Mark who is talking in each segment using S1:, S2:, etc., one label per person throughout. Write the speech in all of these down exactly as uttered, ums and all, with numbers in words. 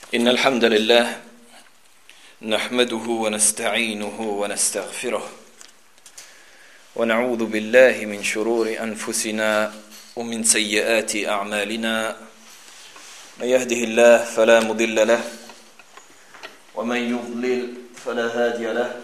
S1: إن الحمد لله نحمده ونستعينه ونستغفره ونعوذ بالله من شرور أنفسنا ومن سيئات أعمالنا من يهده الله فلا مضل له ومن يضلل فلا هادي له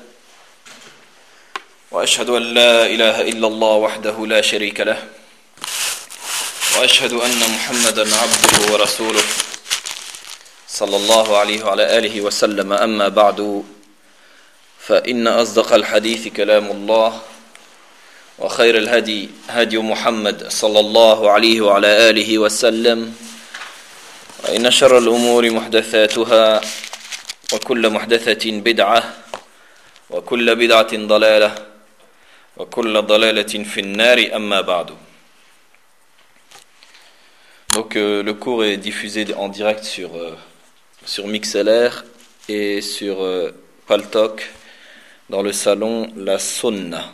S1: وأشهد أن لا إله إلا الله وحده لا شريك له وأشهد أن محمدًا عبده ورسوله صلى الله عليه وعلى آله وسلم أما بعد فإن أصدق الحديث كلام الله وخير الهدي هدي محمد صلى الله عليه وعلى آله وسلم وإن شر الأمور محدثاتها وكل محدثة بدعة وكل بدعة ضلالة وكل ضلالة في النار أما بعد. Donc euh, le cours est diffusé en direct sur, euh, sur MixLR et sur euh, Paltalk dans le salon La Sunna.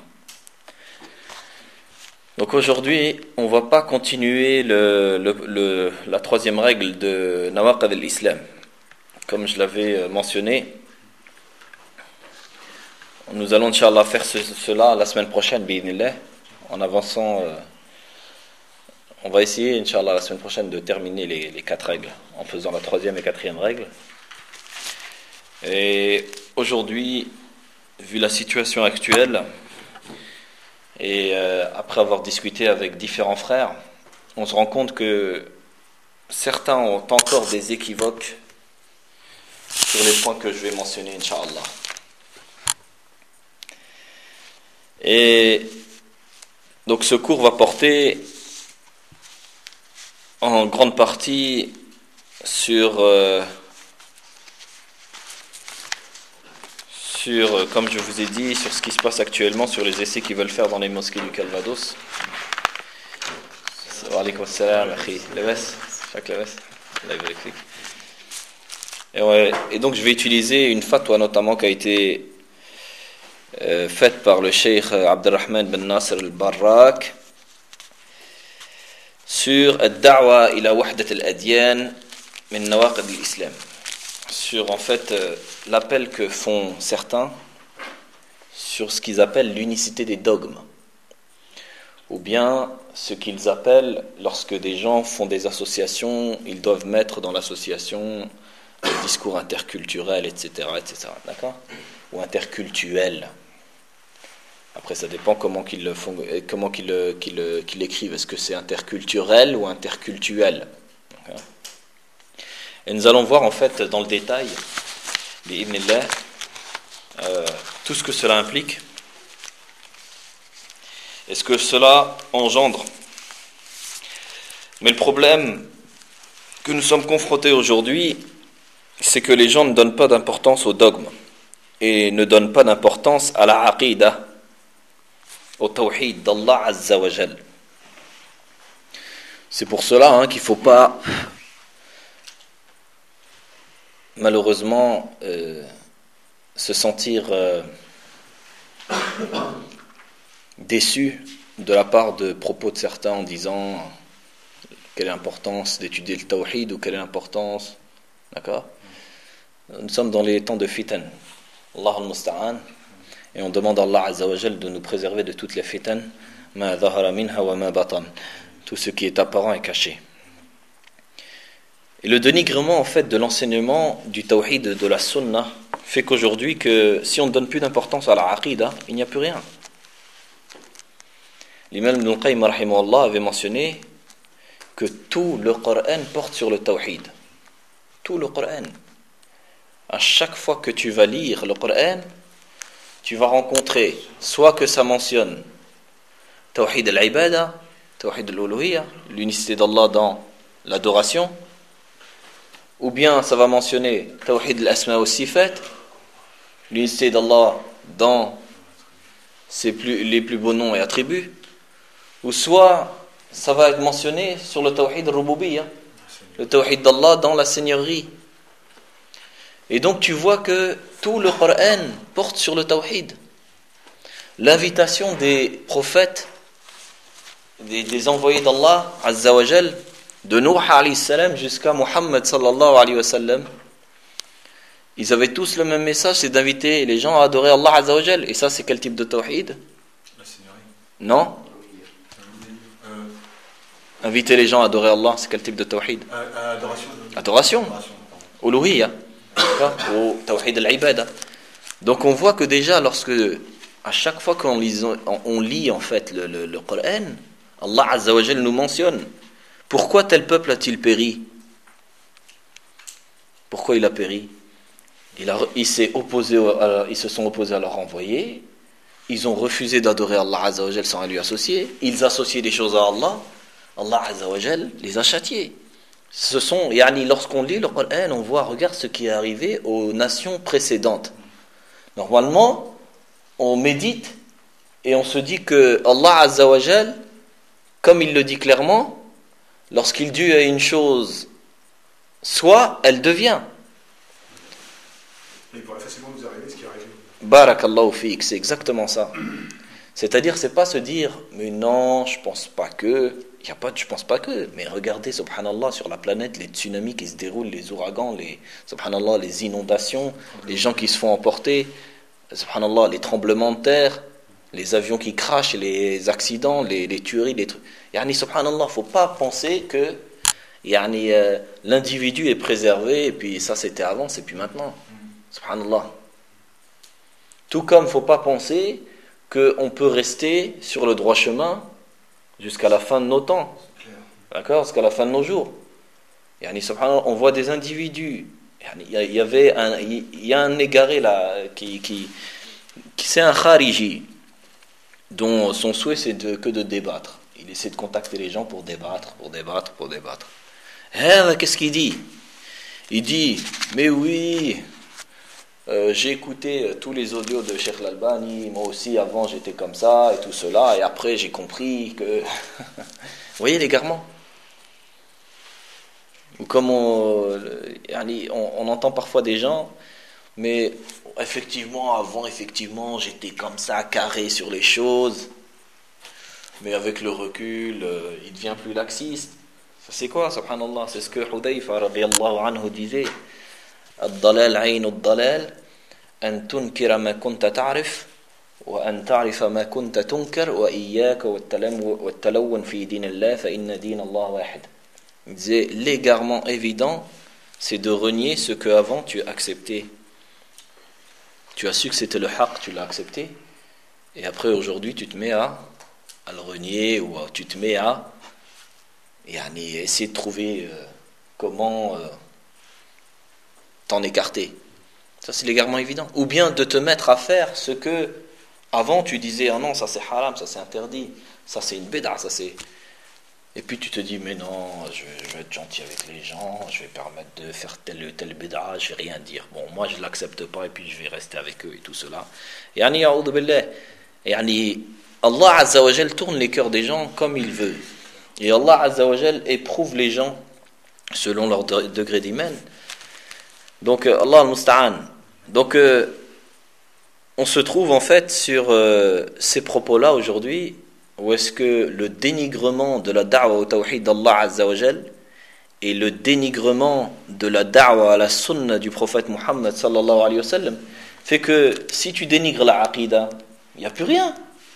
S1: Donc aujourd'hui, on ne va pas continuer le, le, le, la troisième règle de Nawaqid al-Islam. Comme je l'avais mentionné, nous allons Inch'Allah faire ce, cela la semaine prochaine, bi'idhnillah, en avançant. Euh, On va essayer, Inch'Allah, la semaine prochaine de terminer les, les quatre règles, en faisant la troisième et quatrième règle. Et aujourd'hui, vu la situation actuelle, et euh, après avoir discuté avec différents frères, on se rend compte que certains ont encore des équivoques sur les points que je vais mentionner, Inch'Allah. Et donc ce cours va porter en grande partie sur, euh, sur, comme je vous ai dit, sur ce qui se passe actuellement, sur les essais qu'ils veulent faire dans les mosquées du Calvados. Wa alaykoum assalam, akhi. Labas, chaque labas. Et, ouais, et donc je vais utiliser une fatwa notamment qui a été euh, faite par le cheikh Abdelrahman Ben Nasser al-Barrak sur ad-da'wa ila wahdat al-adyan min nawaqid al-islam, sur en fait euh, l'appel que font certains sur ce qu'ils appellent l'unicité des dogmes, ou bien ce qu'ils appellent, lorsque des gens font des associations, ils doivent mettre dans l'association le discours interculturel, et cetera, et cetera, d'accord, ou intercultuel. Après, ça dépend comment qu'ils le font, comment qu'ils, qu'ils, qu'ils l'écrivent. Est-ce que c'est interculturel ou intercultuel? Okay. Et nous allons voir en fait dans le détail, bi'idhnillah, euh, tout ce que cela implique. Est-ce que cela engendre? Mais le problème que nous sommes confrontés aujourd'hui, c'est que les gens ne donnent pas d'importance au dogme et ne donnent pas d'importance à la aqidah, au tawhid d'Allah Azza wa Jal. C'est pour cela hein, qu'il ne faut pas malheureusement euh, se sentir euh, déçu de la part de propos de certains en disant quelle est l'importance d'étudier le tawhid ou quelle est l'importance, d'accord? Nous sommes dans les temps de fitan, Allah al-Musta'an. Et on demande à Allah Azza wa Jal de nous préserver de toutes les fitan, ma dhahara minha wa ma batan, tout ce qui est apparent et caché. Et le dénigrement en fait de l'enseignement du tawhid de la sunna fait qu'aujourd'hui que si on ne donne plus d'importance à la aqidah, il n'y a plus rien. L'imam Ibn al-Qayyim rahimahullah avait mentionné que tout le Coran porte sur le tawhid. Tout le Coran. À chaque fois que tu vas lire le Coran, tu vas rencontrer soit que ça mentionne Tawhid al-Ibada, Tawhid al-Uluhiyya, l'unicité d'Allah dans l'adoration, ou bien ça va mentionner Tawhid al-Asma wa Sifat, l'unicité d'Allah dans ses plus, les plus beaux noms et attributs, ou soit ça va être mentionné sur le Tawhid al-Rububiyya, le Tawhid d'Allah dans la Seigneurie. Et donc tu vois que tout le Coran porte sur le tawhid. L'invitation des prophètes, des, des envoyés d'Allah Azza wa Jal, de Nuh alayhi salam jusqu'à Muhammad sallallahu alayhi wa sallam, Ils avaient tous le même message, c'est d'inviter les gens à adorer Allah Azza wa Jal. Et ça, c'est quel type de tawhid?
S2: La seigneurie.
S1: Non.
S2: Euh,
S1: Inviter les gens à adorer Allah, c'est quel type de tawhid?
S2: euh, adoration. De...
S1: Adoration.
S2: Adoration.
S1: Uluhiyya. Ou tawhid al-ibada. Donc on voit que déjà, lorsque, à chaque fois qu'on lit, on lit en fait le, le, le Coran, Allah Azza wa Jal nous mentionne. Pourquoi tel peuple a-t-il péri? Pourquoi il a péri? Il a, il s'est opposé, à, ils se sont opposés à leur envoyé. Ils ont refusé d'adorer Allah Azza wa Jal sans lui associer. Ils associaient des choses à Allah. Allah Azza wa Jal les a châtiés. Ce sont, yani, lorsqu'on lit le Coran, on voit, regarde ce qui est arrivé aux nations précédentes. Normalement, on médite et on se dit que Allah Azza wa Jal, comme il le dit clairement, lorsqu'il dit à une chose, soit elle devient.
S2: Et il pourrait facilement nous arriver ce qui est arrivé.
S1: Barakallahu fiik, c'est exactement ça. C'est-à-dire, c'est pas se dire, mais non, je pense pas que, il y a pas de je pense pas que, mais regardez, subhanallah, sur la planète, les tsunamis qui se déroulent, les ouragans, les, subhanallah, les inondations, les gens qui se font emporter, subhanallah, les tremblements de terre, les avions qui crachent, les accidents, les, les tueries, les trucs. Yani, subhanallah, faut pas penser que, yani, euh, l'individu est préservé, et puis ça c'était avant, c'est plus maintenant. Subhanallah. Tout comme il ne faut pas penser qu'on peut rester sur le droit chemin jusqu'à la fin de nos temps. D'accord? Jusqu'à la fin de nos jours. Yani, subhanallah, on voit des individus. Il y, y avait un, il y a un égaré là qui, qui, qui c'est un khariji dont son souhait c'est de, que de débattre. Il essaie de contacter les gens pour débattre, pour débattre, pour débattre. Eh, qu'est-ce qu'il dit? Il dit, mais oui. Euh, j'ai écouté euh, tous les audios de Cheikh Al-Albani, moi aussi avant j'étais comme ça et tout cela, et après j'ai compris que... Vous voyez l'égarement? Ou comme on, on, on entend parfois des gens, mais effectivement avant, effectivement j'étais comme ça, carré sur les choses, mais avec le recul, euh, il devient plus laxiste. Ça c'est quoi, subhanallah? C'est ce que Hudayfa radiyallahu anhu disait. الضلال عين الضلال أن تنكر ما كنت تعرف وأن تعرف ما كنت تنكر وإياك والتلون في دين الله فإن دين الله واحد. Il disait, l'égarement évident, c'est de renier ce que avant tu as accepté. Tu as su que c'était le haqq, tu l'as accepté, et après aujourd'hui tu te mets à, à le renier, ou à, tu te mets à yani, essayer de trouver euh, comment... Euh, t'en écarter. Ça c'est l'égarement évident. Ou bien de te mettre à faire ce que avant tu disais, ah non, ça c'est haram, ça c'est interdit, ça c'est une bid'a, ça c'est... Et puis tu te dis, mais non, je vais, je vais être gentil avec les gens, je vais permettre de faire telle ou telle bid'a, je vais rien dire. Bon, moi je l'accepte pas et puis je vais rester avec eux et tout cela. Yani, ya'udhu billah. Yani, Allah Azza wa Jal tourne les cœurs des gens comme il veut. Et Allah Azza wa Jal éprouve les gens selon leur de- degré d'iman. Donc, euh, Allah al-Musta'an. Donc, euh, on se trouve en fait sur euh, ces propos-là aujourd'hui, où est-ce que le dénigrement de la da'wa au tawhid d'Allah Azza wa Jal et le dénigrement de la da'wa à la sunna du prophète Muhammad sallallahu alayhi wa sallam fait que si tu dénigres la aqidah, il n'y a plus rien.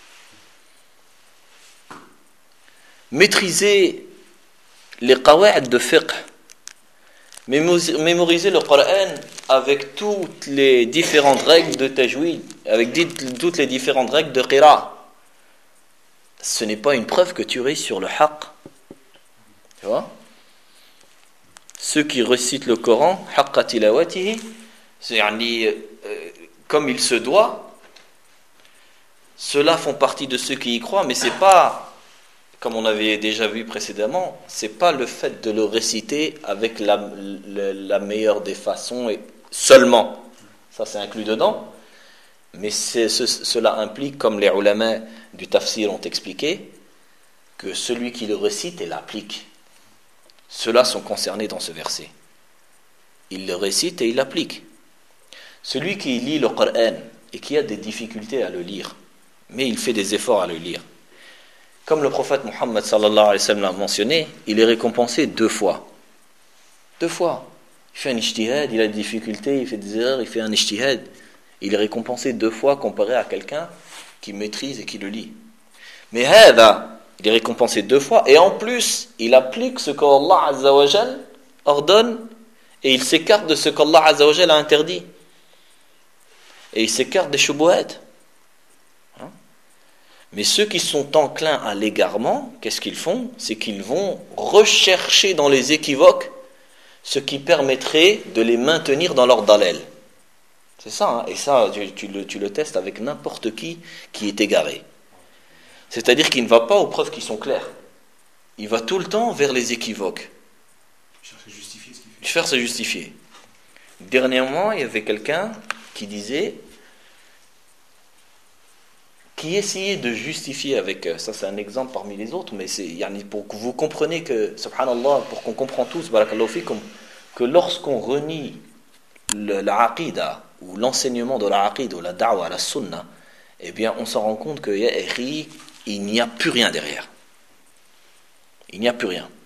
S1: Maîtriser les qawa'id de fiqh, mémoriser le Coran avec toutes les différentes règles de tajwid, avec toutes les différentes règles de qira, ce n'est pas une preuve que tu restes sur le haqq. Tu vois? Ceux qui récitent le Coran, haqqa tilawatihi, c'est yani, euh, comme il se doit, ceux-là font partie de ceux qui y croient, mais c'est pas, comme on avait déjà vu précédemment, c'est pas le fait de le réciter avec la, la, la meilleure des façons et seulement. Ça c'est inclus dedans. Mais c'est, ce, cela implique, comme les ulama du tafsir ont expliqué, que celui qui le récite et l'applique. Ceux-là sont concernés dans ce verset. Il le récite et il l'applique. Celui qui lit le Coran et qui a des difficultés à le lire, mais il fait des efforts à le lire, comme le prophète Muhammad sallallahu alayhi wa sallam l'a mentionné, il est récompensé deux fois. Deux fois. Il fait un ijtihad, il a des difficultés, il fait des erreurs, il fait un ijtihad. Il est récompensé deux fois comparé à quelqu'un qui maîtrise et qui le lit. Mais hada, il est récompensé deux fois, et en plus, il applique ce qu'Allah Azza wa Jal ordonne, et il s'écarte de ce qu'Allah Azza wa Jal a interdit. Et il s'écarte des shubuhat. Hein? Mais ceux qui sont enclins à l'égarement, qu'est-ce qu'ils font? C'est qu'ils vont rechercher dans les équivoques ce qui permettrait de les maintenir dans leur dalal. C'est ça, hein? Et ça, tu, tu, le, tu le testes avec n'importe qui qui est égaré. C'est-à-dire qu'il ne va pas aux preuves qui sont claires. Il va tout le temps vers les équivoques.
S2: Chercher à justifier ce qu'il fait.
S1: Faire se justifier. Dernièrement, il y avait quelqu'un qui disait, qui essayait de justifier avec, ça c'est un exemple parmi les autres, mais c'est pour que vous compreniez que, subhanallah, pour qu'on comprenne tous, barakallahu fikum, que lorsqu'on renie le, la aqida, ou l'enseignement de la aqida, ou la da'wa, la sunna, eh bien on s'en rend compte qu'il n'y a plus rien derrière. Il n'y a plus rien.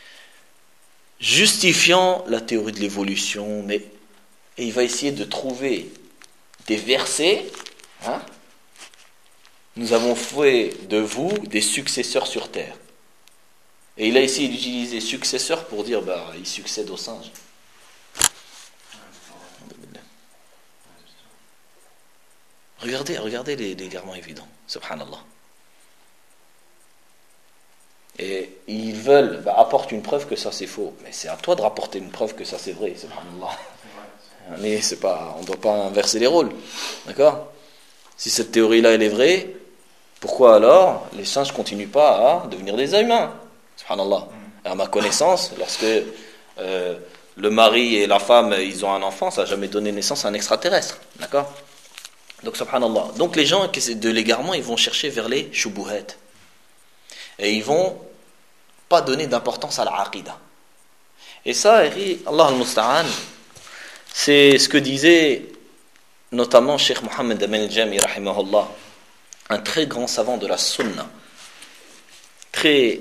S1: Justifiant la théorie de l'évolution, mais et il va essayer de trouver des versets, hein, nous avons fait de vous des successeurs sur terre. Et il a essayé d'utiliser successeur pour dire, bah, il succède aux singes. Regardez, regardez les, les garments évidents, subhanallah. Et ils veulent, bah, apporte une preuve que ça c'est faux. Mais c'est à toi de rapporter une preuve que ça c'est vrai, subhanallah. Mais c'est pas, on ne doit pas inverser les rôles. D'accord? Si cette théorie-là elle est vraie, pourquoi alors les singes ne continuent pas à devenir des humains? Subhanallah. À ma connaissance, lorsque euh, le mari et la femme ils ont un enfant, ça n'a jamais donné naissance à un extraterrestre. D'accord? Donc, subhanallah. Donc, les gens de l'égarement, ils vont chercher vers les shubuhat. Et ils vont pas donner d'importance à l'aqida. Et ça, Allah al-Musta'an, c'est ce que disait notamment Cheikh Mohammed Amin al-Jami, rahimahullah, un très grand savant de la sunna. Très,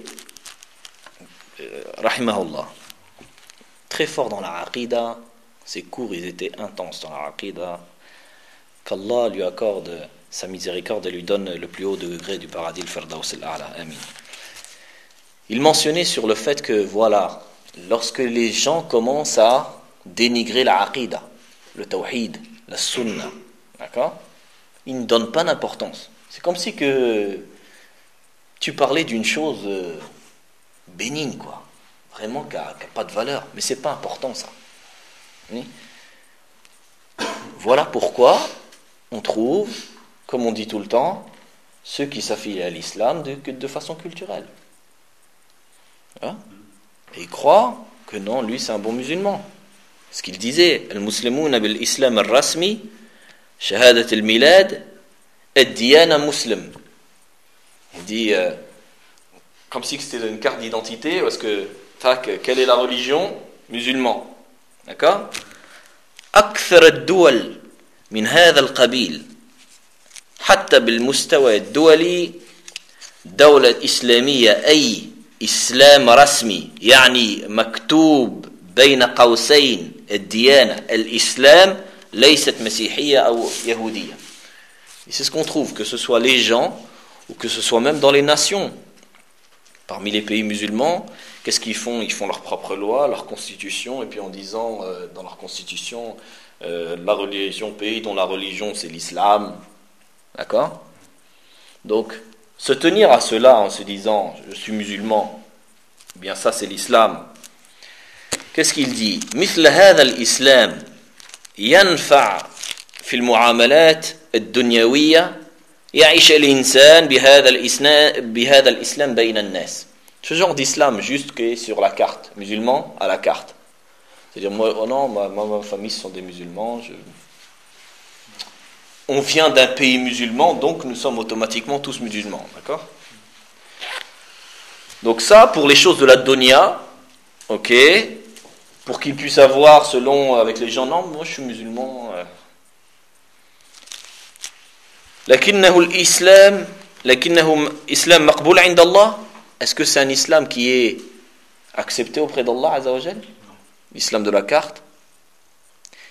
S1: euh, rahimahullah, très fort dans la aqida. Ses cours, ils étaient intenses dans la aqida. Qu'Allah lui accorde sa miséricorde et lui donne le plus haut degré du paradis, le Firdaus al-A'la. Amin. Il mentionnait sur le fait que, voilà, lorsque les gens commencent à dénigrer la aqida, le tawhid, la sunna, d'accord, ils ne donnent pas d'importance. C'est comme si que tu parlais d'une chose bénigne, quoi, vraiment qui n'a pas de valeur, mais c'est pas important ça. Oui. Voilà pourquoi on trouve, comme on dit tout le temps, ceux qui s'affilient à l'islam de, de façon culturelle. Hein? Et ils croient que non, lui c'est un bon musulman. Ce qu'il disait, al-muslimun bil-islam al-rasmi, shahadat al-milad, ad-diyana muslim. Il dit, euh, comme si c'était une carte d'identité, parce que, tac, quelle est la religion? Musulman. D'accord? أكثر الدول من هذا القبيل حتى بالمستوى الدولي دولة إسلامية أي إسلام رسمي يعني مكتوب بين قوسين الديانة الإسلام ليست مسيحية أو يهودية. Et c'est ce qu'on trouve, que ce soit les gens ou que ce soit même dans les nations. Parmi les pays musulmans, qu'est-ce qu'ils font? Ils font leur propre loi, leur constitution, et puis en disant euh, dans leur constitution, euh, la religion, pays dont la religion c'est l'islam. D'accord? Donc, se tenir à cela en se disant, je suis musulman, eh bien ça c'est l'islam. Qu'est-ce qu'il dit? مثل هذا الإسلام ينفع في المعاملات الدنيوية يعيش الإنسان بهذا الإسلام بهذا الإسلام بين الناس. Ce genre d'islam juste qui est sur la carte, musulman à la carte. C'est-à-dire, moi, oh non, ma, ma, ma famille, ce sont des musulmans. Je... On vient d'un pays musulman, donc nous sommes automatiquement tous musulmans. D'accord? Donc ça, pour les choses de la dunya, ok, pour qu'ils puissent avoir, selon, avec les gens, non, moi je suis musulman. Euh... لكنه الإسلام لكنه إسلام مقبول عند الله. Est-ce que c'est un islam qui est accepté auprès d'Allah Azza wa Jal? L'islam de la carte?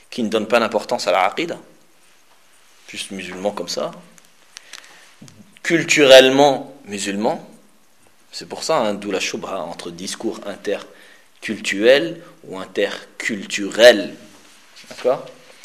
S1: qui ne donnent pas d'importance à la aqida, juste musulmans comme ça, culturellement musulmans. C'est pour ça, hein, d'où la shubha entre discours interculturel ou interculturel. D'accord?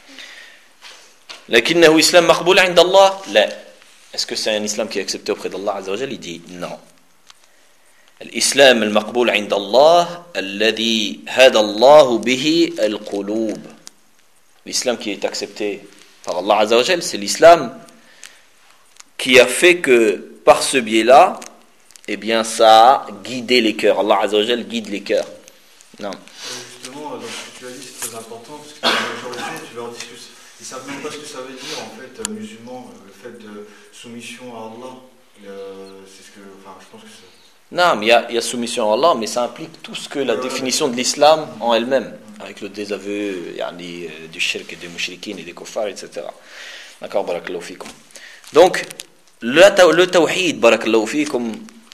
S1: لكنه إسلام مقبول عند الله؟ لا. Est-ce que c'est un islam qui est accepté auprès d'Allah Azza wa Jal? Il dit non. الإسلام المقبول عند الله الذي هدى الله به القلوب. L'islam qui est accepté par Allah Azza wa Jal, c'est l'islam qui a fait que par ce biais-là, eh bien, ça a guidé les cœurs. Allah Azza wa Jal guide les cœurs. Non.
S2: Justement, dans ce que tu as dit, c'est très important, parce que la majorité, tu leur dis que ils ne savent même pas ce que ça veut dire, en fait, musulman, le fait de soumission à Allah. Euh, c'est ce que, enfin, je pense que c'est...
S1: Non, mais il y, a, il y a soumission à Allah, mais ça implique tout ce que la définition de l'islam en elle-même, avec le désaveu yani, du shirk et des mouchriquines et des kuffars, et cetera. D'accord, barakallahu fikum. Donc, le, le tawhid, barakallahu fikum,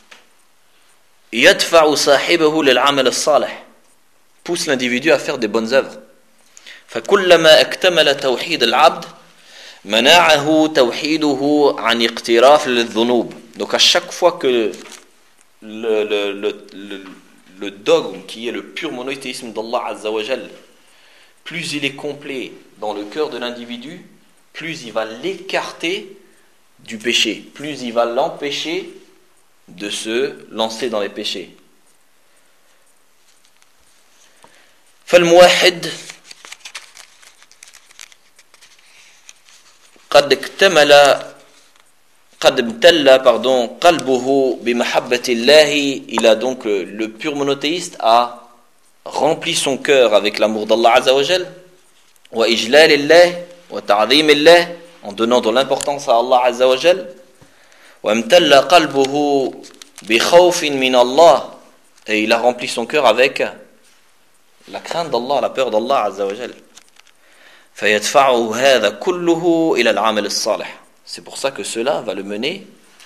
S1: yadfa'u sahibahu lil'amal as-salih, pousse l'individu à faire des bonnes œuvres. فكلما اكتمل توحيد العبد منعه توحيده عن اقتراف للذنوب. Donc à chaque fois que le, le, le, le, le dogme qui est le pur monothéisme d'Allah Azza wa Jal, plus il est complet dans le cœur de l'individu, plus il va l'écarter du péché, plus il va l'empêcher de se lancer dans les péchés. فالموحد قد اكتمل قد امتل pardon قلبه بمحبة الله. Il a donc le pur monothéiste a rempli son cœur avec l'amour d'Allah Azza wa Jal, wa ijlal Allah wa ta'zim Allah, en donnant de l'importance à Allah Azza wa Jal, wa amtalla qalbuhu bi khawfin min Allah, et il a rempli son cœur avec la crainte d'Allah, la peur d'Allah Azza wa Jal. فيدفعه هذا كله إلى العمل الصالح. C'est pour ça que cela va le mener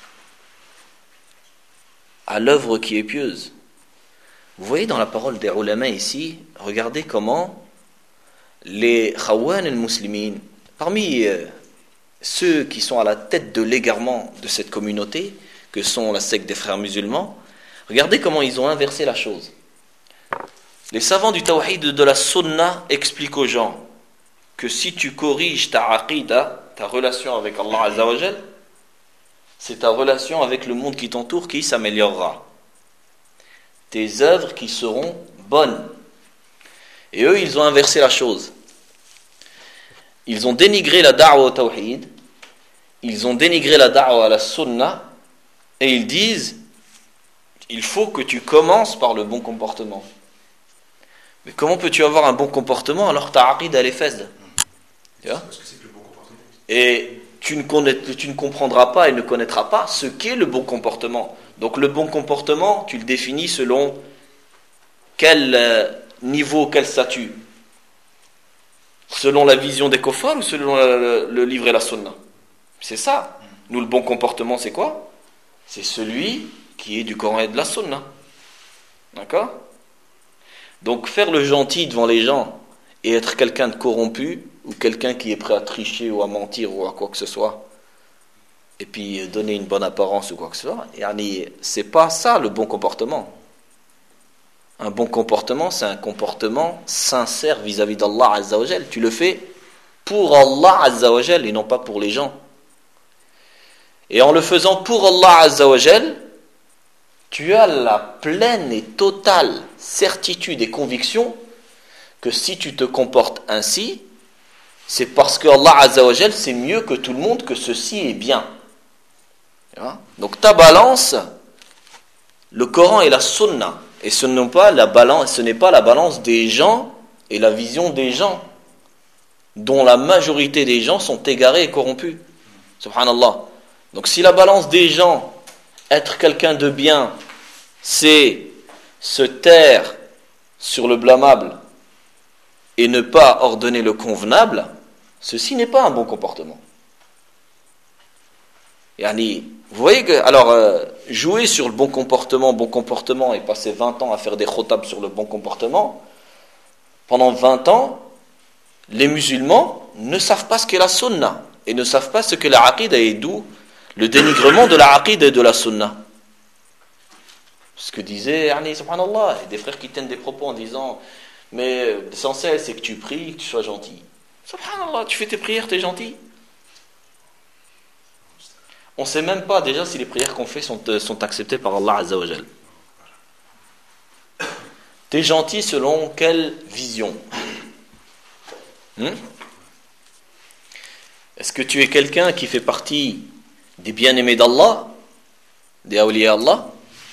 S1: à l'œuvre qui est pieuse. Vous voyez dans la parole des ulama ici, regardez comment les khawan al-muslimin, parmi euh, ceux qui sont à la tête de l'égarement de cette communauté, que sont la secte des frères musulmans, regardez comment ils ont inversé la chose. Les savants du tawhid de la sunna expliquent aux gens que si tu corriges ta aqida, ta relation avec Allah Azza wa Jal, c'est ta relation avec le monde qui t'entoure qui s'améliorera. Tes œuvres qui seront bonnes. Et eux, ils ont inversé la chose. Ils ont dénigré la da'wa au tawhid, ils ont dénigré la da'wa à la sunna, et ils disent, il faut que tu commences par le bon comportement. Mais comment peux-tu avoir un bon comportement alors que ta aqida elle est faible?
S2: Parce que c'est que le bon comportement.
S1: Et tu ne, connais, tu ne comprendras pas et ne connaîtras pas ce qu'est le bon comportement. Donc le bon comportement, tu le définis selon quel niveau, quel statut? Selon la vision des kuffars ou selon le, le livre et la sunna? C'est ça. Nous, le bon comportement, c'est quoi? C'est celui qui est du Coran et de la sunna. D'accord? Donc faire le gentil devant les gens et être quelqu'un de corrompu, ou quelqu'un qui est prêt à tricher ou à mentir ou à quoi que ce soit, et puis donner une bonne apparence ou quoi que ce soit, c'est pas ça le bon comportement. Un bon comportement, c'est un comportement sincère vis-à-vis d'Allah Azza wa Jal. Tu le fais pour Allah Azza wa Jal et non pas pour les gens. Et en le faisant pour Allah Azza wa Jal, tu as la pleine et totale certitude et conviction que si tu te comportes ainsi, c'est parce que Allah Azza wa Jal sait mieux que tout le monde que ceci est bien. Donc ta balance, le Coran et la Sunna, et ce n'est pas la balance, ce n'est pas la balance des gens et la vision des gens, dont la majorité des gens sont égarés et corrompus. Subhanallah. Donc si la balance des gens, être quelqu'un de bien, c'est se taire sur le blâmable et ne pas ordonner le convenable, ceci n'est pas un bon comportement. Yani, vous voyez que, alors, euh, jouer sur le bon comportement, bon comportement, et passer vingt ans à faire des khotab sur le bon comportement, pendant vingt ans, les musulmans ne savent pas ce qu'est la sunna et ne savent pas ce que la aqida et d'où le dénigrement de la aqida et de la sunna. Ce que disait yani, subhanallah, des frères qui tiennent des propos en disant mais l'essentiel c'est que tu pries, que tu sois gentil. Subhanallah, tu fais tes prières, tu es gentil. On ne sait même pas déjà si les prières qu'on fait sont, sont acceptées par Allah Azza wa Jal. Tu es gentil selon quelle vision? hmm Est-ce que tu es quelqu'un qui fait partie des bien-aimés d'Allah, des awliya Allah,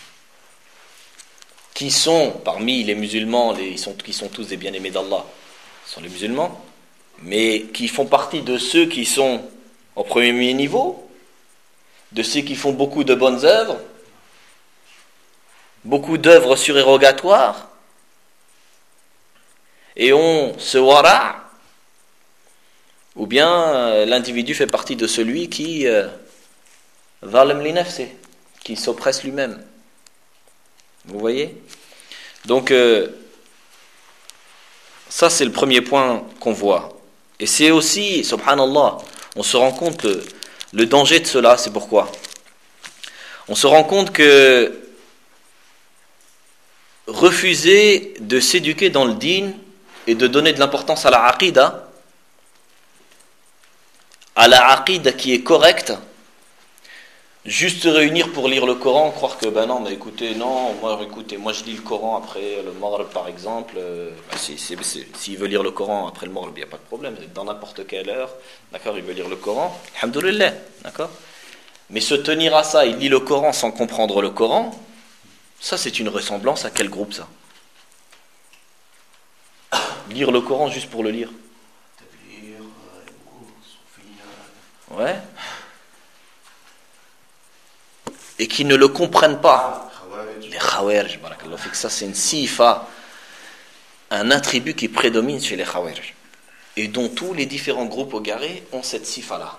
S1: qui sont parmi les musulmans, les, ils sont, qui sont tous des bien-aimés d'Allah, ce sont les musulmans, mais qui font partie de ceux qui sont au premier niveau, de ceux qui font beaucoup de bonnes œuvres, beaucoup d'œuvres surérogatoires, et on se wara, ou bien euh, l'individu fait partie de celui qui zalim li nafsi, qui s'oppresse lui-même. Vous voyez? Donc euh, ça c'est le premier point qu'on voit. Et c'est aussi, subhanallah, on se rend compte le, le danger de cela. C'est pourquoi on se rend compte que refuser de s'éduquer dans le din et de donner de l'importance à la aqida, à la aqida qui est correcte, juste se réunir pour lire le Coran, croire que ben non, mais écoutez, non, moi, écoutez, moi je lis le Coran après le Maghrib par exemple, euh, ben c'est, c'est, c'est, s'il veut lire le Coran après le Maghrib, il n'y a pas de problème, dans n'importe quelle heure, d'accord, il veut lire le Coran, alhamdoulilah, d'accord. Mais se tenir à ça, il lit le Coran sans comprendre le Coran, ça c'est une ressemblance à quel groupe ça? Lire le Coran juste pour le lire. Ouais. Et qui ne le comprennent pas. Les khawarij, barakallahu fik, ça c'est une sifa, un attribut qui prédomine chez les khawarij, et dont tous les différents groupes égarés ont cette sifa-là.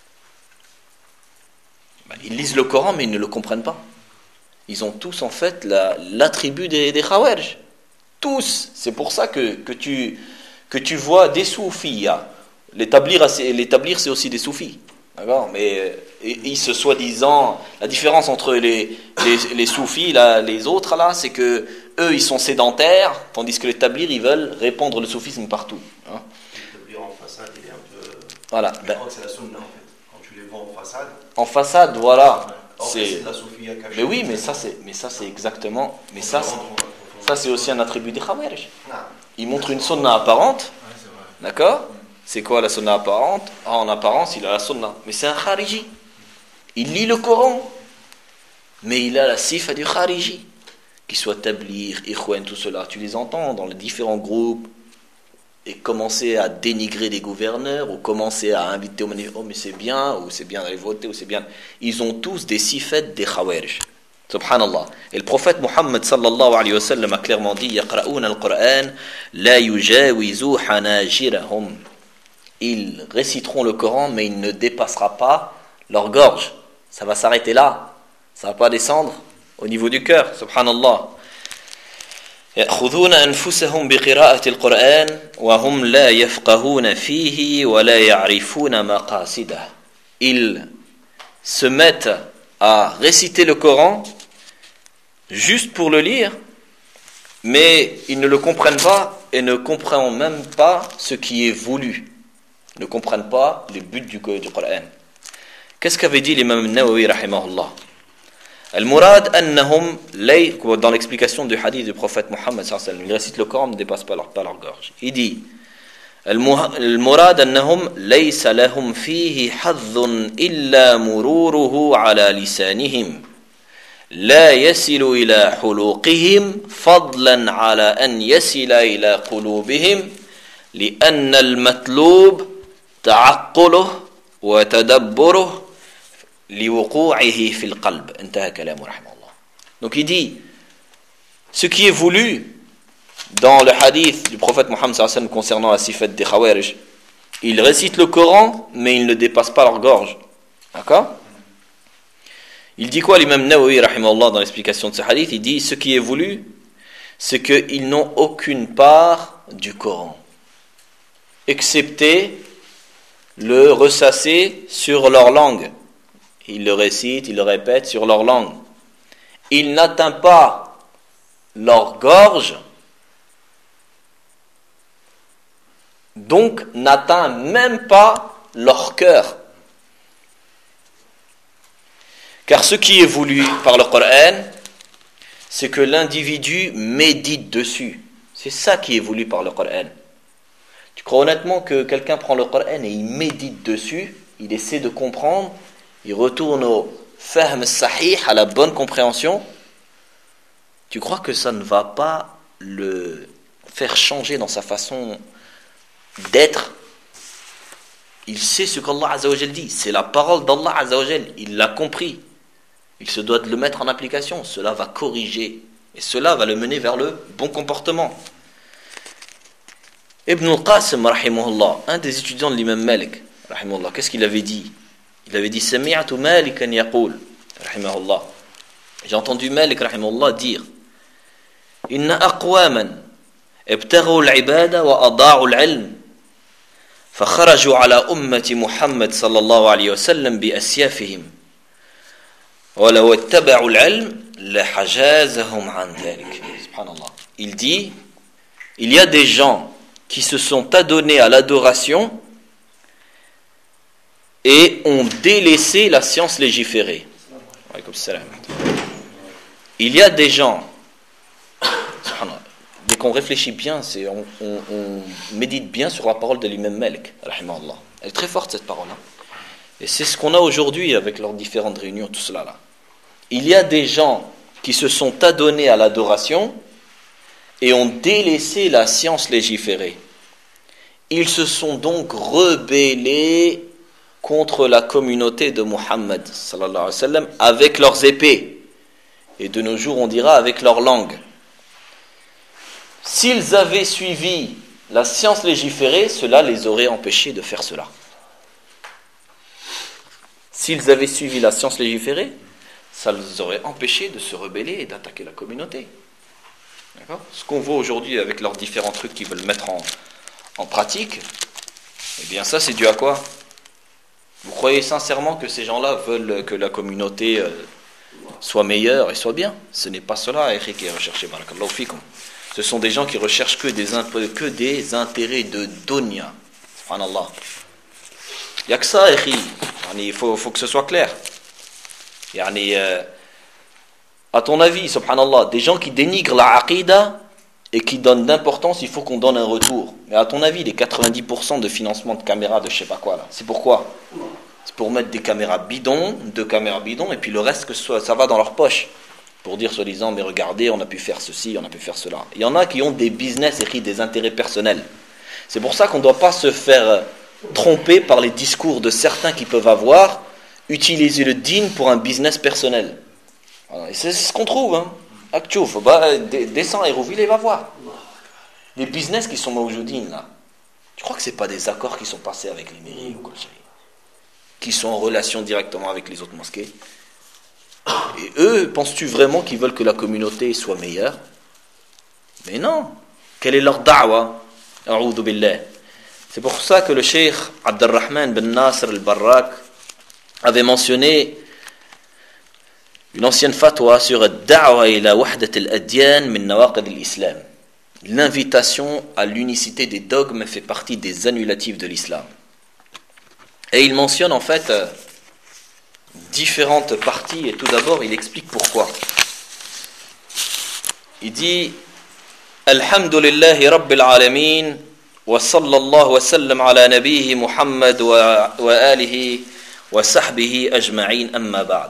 S1: Ben, ils lisent le Coran mais ils ne le comprennent pas. Ils ont tous en fait la, l'attribut des, des khawarij. Tous. C'est pour ça que, que, tu, que tu vois des soufis. L'établir, l'établir c'est aussi des soufis. D'accord? Mais ils se soi-disant, la différence entre les, les, les soufis, là, les autres, là, c'est que eux, ils sont sédentaires, tandis que l'établir, ils veulent répandre le soufisme partout. Hein?
S3: L'établir en façade, il est un peu.
S1: Voilà.
S3: Je
S1: ben,
S3: crois que c'est la sunna, en fait. Quand tu les vois en façade.
S1: En façade, voilà.
S3: Ouais. Or,
S1: c'est...
S3: c'est de la soufia cachée.
S1: Mais oui, mais ça, c'est, mais ça, c'est exactement. Mais ça, c'est, ça, c'est aussi un attribut des khawarij. Ils montrent une sunna apparente. D'accord? C'est quoi la sunna apparente? Ah, en apparence, il a la sunna. Mais c'est un khariji. Il lit le Coran. Mais il a la sifa du khariji. Qu'il soit tablir, ikhwan, tout cela. Tu les entends dans les différents groupes. Et commencer à dénigrer des gouverneurs. Ou commencer à inviter au manifeste. Oh, mais c'est bien. Ou c'est bien d'aller voter. Ou c'est bien. Ils ont tous des sifat des khawarij. Subhanallah. Et le prophète Muhammad sallallahu alayhi wa sallam a clairement dit Yaqra'ouna al-Qur'an la yujawizu hanajirahum. Ils réciteront le Coran, mais il ne dépassera pas leur gorge. Ça va s'arrêter là. Ça ne va pas descendre au niveau du cœur. Subhanallah. يأخذون أنفسهم بقراءة القرآن وهم لا يفقهون فيه ولا يعرفون مقاصده. Ils se mettent à réciter le Coran juste pour le lire, mais ils ne le comprennent pas et ne comprennent même pas ce qui est voulu. Ne comprennent pas les buts du, du Coran. Qu'est-ce qu'avait dit l'imam Nawawi rahimahullah? Al-Murad annahum lay, dans l'explication du hadith du prophète Muhammad sallallahu alayhi wa sallam, ils récitent le Coran, ne dépassent pas leur, pas leur gorge. Il dit Al-Murad annahum laysa lahum fihi hadhun illa mururuhu ala lisanihim la yasilu ila huluqihim fadlan ala an yasila ila qulubihim لأن المطلوب تعقله وتدبره لوقوعه في القلب انتهى كلامه رحمه الله. Donc il dit ce qui est voulu dans le hadith du prophète Mohammed sallallahu alayhi wa sallam concernant la sifat des khawarij, ils récitent le Coran mais ils ne dépassent pas leur gorge. D'accord? Il dit quoi l'imam Nawawi rahimahullah dans l'explication de ce hadith? Il dit ce qui est voulu c'est qu'ils n'ont aucune part du Coran. excepté le ressasser sur leur langue. Ils le récitent, ils le répètent sur leur langue. Il n'atteint pas leur gorge, donc n'atteint même pas leur cœur. Car ce qui est voulu par le Coran, c'est que l'individu médite dessus. C'est ça qui est voulu par le Coran. Tu crois honnêtement que quelqu'un prend le Coran et il médite dessus, il essaie de comprendre, il retourne au fahm sahih, à la bonne compréhension? Tu crois que ça ne va pas le faire changer dans sa façon d'être? Il sait ce qu'Allah Azza wa Jal dit, c'est la parole d'Allah Azza wa Jal, il l'a compris. Il se doit de le mettre en application, cela va corriger, et cela va le mener vers le bon comportement. Ibn al-Qasim, rahimahullah, un des étudiants de l'imam Malik, rahimahullah, qu'est-ce qu'il avait dit? Il avait dit, Sami'atu Malikan yaqul, rahimahullah. J'ai entendu Malik, rahimahullah, dire, Inna aqwaman ibtaghu al-ibada wa ada'u al-ilm, فخرجوا على أمة محمد صلى الله عليه وسلم بأسيافهم ولو اتبعوا العلم لحجازهم عن ذلك. Subhanallah. Il dit, il y a des gens qui se sont adonnés à l'adoration et ont délaissé la science légiférée. Il y a des gens, dès qu'on réfléchit bien, c'est, on, on, on médite bien sur la parole de l'imam Malik, rahimahullah. Elle est très forte cette parole. Hein. Et c'est ce qu'on a aujourd'hui avec leurs différentes réunions, tout cela là. Il y a des gens qui se sont adonnés à l'adoration et ont délaissé la science légiférée. Ils se sont donc rebellés contre la communauté de Muhammad sallallahu alayhi wa sallam avec leurs épées. Et de nos jours, on dira avec leur langue. S'ils avaient suivi la science légiférée, cela les aurait empêchés de faire cela. S'ils avaient suivi la science légiférée, ça les aurait empêchés de se rebeller et d'attaquer la communauté. D'accord ? Ce qu'on voit aujourd'hui avec leurs différents trucs qu'ils veulent mettre en, en pratique, eh bien ça c'est dû à quoi ? Vous croyez sincèrement que ces gens-là veulent que la communauté euh, soit meilleure et soit bien ? Ce n'est pas cela, Eric, qui est recherché. Barakallahu fikum. Ce sont des gens qui recherchent que des, que des intérêts de dunya. Subhanallah. Il n'y a que ça, Eric. Il faut, faut que ce soit clair. Yani, euh, à ton avis, subhanallah, des gens qui dénigrent la aqida et qui donnent d'importance, il faut qu'on donne un retour. Mais à ton avis, les quatre-vingt-dix pour cent de financement de caméras de je sais pas quoi, là, c'est pourquoi ? C'est pour mettre des caméras bidons, deux caméras bidons, et puis le reste, que ça, ça va dans leur poche. Pour dire soi-disant, mais regardez, on a pu faire ceci, on a pu faire cela. Il y en a qui ont des business écrits, des intérêts personnels. C'est pour ça qu'on ne doit pas se faire tromper par les discours de certains qui peuvent avoir, utiliser le din pour un business personnel. Voilà. Et c'est ce qu'on trouve. Hein. Akchouf, bah, descends et Rouville et va voir. Les business qui sont mawjoudin là, tu crois que ce n'est pas des accords qui sont passés avec les mairies ou quoi, qui sont en relation directement avec les autres mosquées? Et eux, penses-tu vraiment qu'ils veulent que la communauté soit meilleure? Mais non. Quelle est leur da'wa? A'oudhu billah. C'est pour ça que le cheikh Abdurrahman bin Nasr al-Barrak avait mentionné une ancienne fatwa sur ad-da'wa ila wahdat al-adyan min nawaqid al-islam. L'invitation à l'unicité des dogmes fait partie des annulatifs de l'islam. Et il mentionne en fait euh, différentes parties, et tout d'abord il explique pourquoi. Il dit Alhamdulillahi Rabbil Alamin wa sallallahu wa sallam ala nabiyhi Muhammad wa, wa alihi wa sahbihi ajma'in amma ba'd.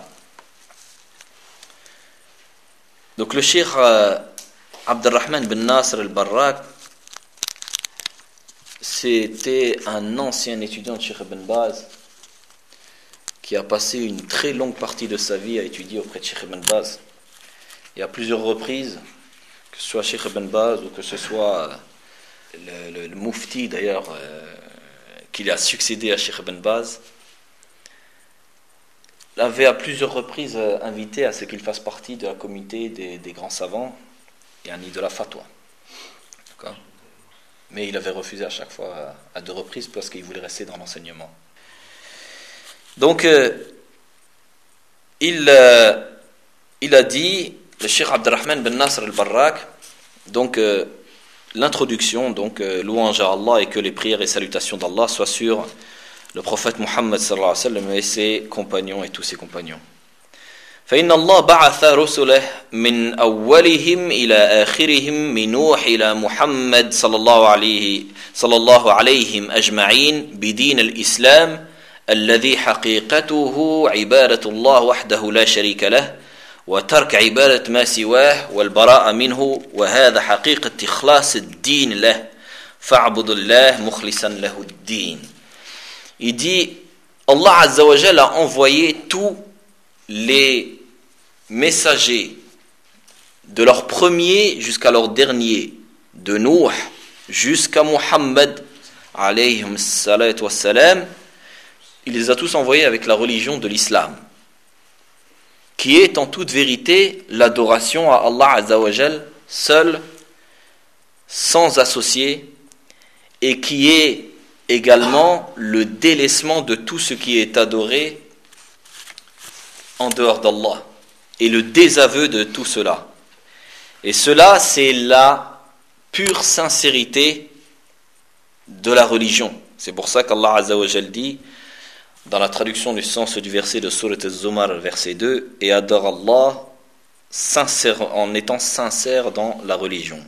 S1: Donc le cheikh euh, Abdurrahman bin Nasr al-Barrak, c'était un ancien étudiant de Cheikh Ibn Baz qui a passé une très longue partie de sa vie à étudier auprès de Cheikh Ibn Baz. Et à plusieurs reprises, que ce soit Cheikh Ibn Baz ou que ce soit le, le, le Mufti d'ailleurs, euh, qui a succédé à Cheikh Ibn Baz, l'avait à plusieurs reprises invité à ce qu'il fasse partie de la communauté des, des grands savants, et un de la fatwa. D'accord ? Mais il avait refusé à chaque fois, à deux reprises, parce qu'il voulait rester dans l'enseignement. Donc, euh, il, euh, il a dit, le Cheikh Abdurrahman ben Nasr al-Barrak, donc euh, l'introduction, donc euh, louange à Allah et que les prières et salutations d'Allah soient sur le prophète Muhammad sallallahu alayhi wa sallam et ses compagnons et tous ses compagnons. فإن الله بعث رسله من أولهم إلى آخرهم من نوح إلى محمد صلى الله عليه صلى الله عليهم أجمعين بدين الإسلام الذي حقيقته عبادة الله وحده لا شريك له وترك عبادة ما سواه والبراءة منه وهذا حقيقة إخلاص الدين له فاعبد الله مخلصا له الدين. Il dit Allah Azza wa Jalla a envoyé tous les messagers de leur premier jusqu'à leur dernier, de Nuh jusqu'à Muhammad alayhi salatu wassalam, il les a tous envoyés avec la religion de l'islam, qui est en toute vérité l'adoration à Allah Azza wa Jal seul, sans associé, et qui est également le délaissement de tout ce qui est adoré en dehors d'Allah, et le désaveu de tout cela. Et cela, c'est la pure sincérité de la religion. C'est pour ça qu'Allah Azza wa Jal dit, dans la traduction du sens du verset de Surat Az-Zumar, verset deux, et adore Allah sincère, en étant sincère dans la religion.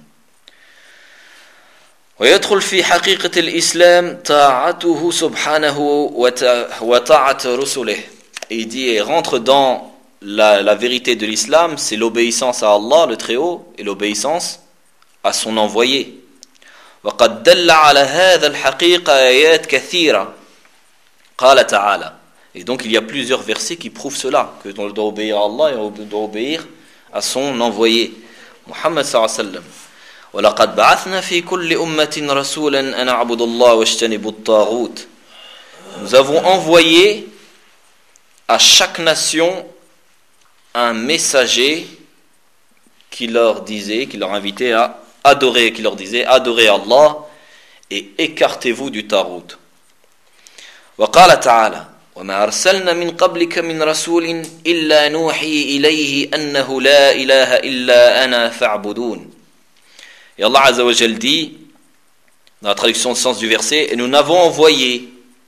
S1: ويدخل في حقيقة الإسلام طاعته سبحانه وطاعة رسله. Et il dit, et rentre dans la, la vérité de l'islam, c'est l'obéissance à Allah, le Très-Haut, et l'obéissance à son envoyé. وقد دل على هذا الحقيقة آيات كثيرة. قال تعالى. Et donc il y a plusieurs versets qui prouvent cela, que l'on doit obéir à Allah et on doit obéir à son envoyé, Muhammad sallallahu alayhi wa sallam. وَلَقَدْ بَعَثْنَا فِي كُلِّ أُمَّةٍ رَسُولًا أَنْ أَعْبُدُوا اللَّهَ وَاجْتَنِبُوا الطَّاغُوتَ. Nous avons envoyé à chaque nation un messager qui leur disait, qui leur invitait à adorer, qui leur disait adorez Allah et écartez-vous du tarout. وقال تعالى وما أرسلنا من قبلك من رسول إلا نوحي إليه أنه لا إله إلا أنا فاعبدون. Et Allah Azza wa Jal dit, dans la traduction de sens du verset, et nous n'avons envoyé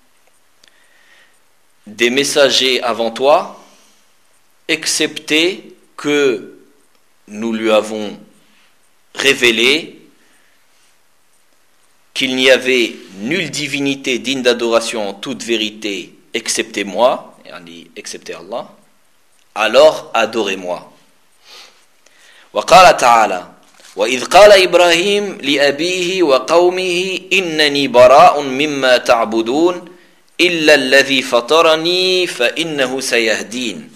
S1: des messagers avant toi, excepté que nous lui avons révélé qu'il n'y avait nulle divinité digne d'adoration en toute vérité, excepté moi, excepté Allah, alors adorez-moi. وقال تعالى وإذ قال إبراهيم لأبيه وقومه إنني براء مما تعبدون إلا الذي فطرني فإنه سيهدين.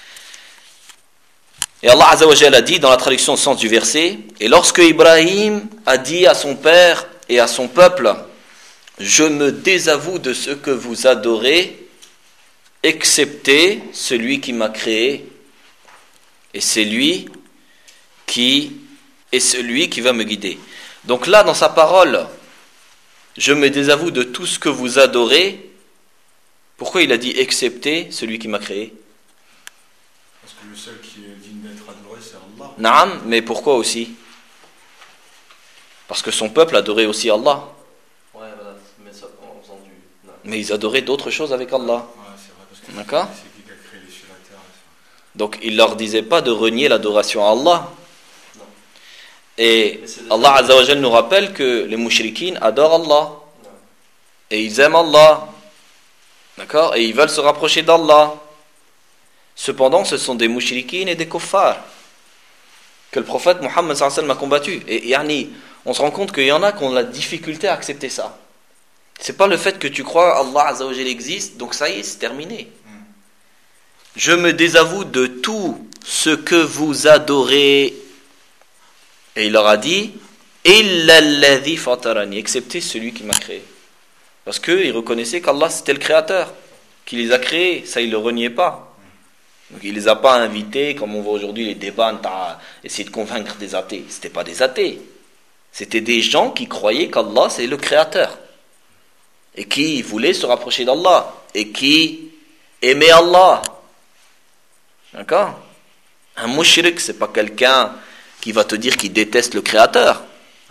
S1: Et Allah Azza wa Jalla a dit dans la traduction au sens du verset, et lorsque Ibrahim a dit à son père et à son peuple, je me désavoue de ce que vous adorez, excepté celui qui m'a créé, et c'est lui qui est celui qui va me guider. Donc là, dans sa parole, je me désavoue de tout ce que vous adorez. Pourquoi il a dit excepté celui qui m'a créé?
S2: Parce que le seul qui est digne d'être adoré, c'est Allah.
S1: Naam, mais pourquoi aussi? Parce que son peuple adorait aussi Allah.
S4: Ouais, voilà, mais ça, on a entendu. Non.
S1: Mais ils adoraient d'autres choses avec Allah.
S2: Ouais, c'est vrai, parce que
S1: D'accord?
S2: c'est qui qui a créé les cieux et la terre.
S1: Donc il leur disait pas de renier l'adoration à Allah.
S4: Non.
S1: Et Allah Azza wa Jal nous rappelle que les mouchriquines adorent Allah.
S4: Non.
S1: Et ils aiment Allah. D'accord? Et ils veulent se rapprocher d'Allah. Cependant, ce sont des mouchriquines et des kuffars que le prophète Muhammad sallallahu alayhi wa sallam a combattu. Et yani, on se rend compte qu'il y en a qui ont la difficulté à accepter ça. C'est pas le fait que tu crois Allah Azza wa Jal existe, donc ça y est, c'est terminé. Je me désavoue de tout ce que vous adorez. Et il leur a dit, illa alladhi fatarani, excepté celui qui m'a créé. Parce qu'ils reconnaissaient qu'Allah c'était le créateur, qui les a créés, ça ils ne le reniaient pas. Donc il ne les a pas invités, comme on voit aujourd'hui les débats, à essayer de convaincre des athées. Ce n'étaient pas des athées. C'était des gens qui croyaient qu'Allah c'est le créateur et qui voulaient se rapprocher d'Allah et qui aimaient Allah. D'accord? Un mushrik, c'est pas quelqu'un qui va te dire qu'il déteste le créateur.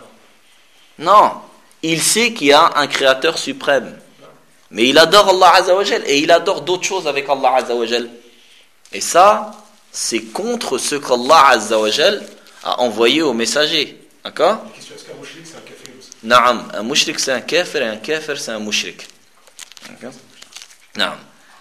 S1: Non, il sait qu'il y a un créateur suprême. Mais il adore Allah Azza wa Jal et il adore d'autres choses avec Allah Azza wa Jal. Et ça, c'est contre ce qu'Allah Azza wa Jal a envoyé aux messagers. D'accord?
S5: La question, est-ce qu'un mushrik c'est un kafir aussi?
S1: Naam, un mushrik c'est un kafir et un kafir c'est un mushrik. D'accord? Naam.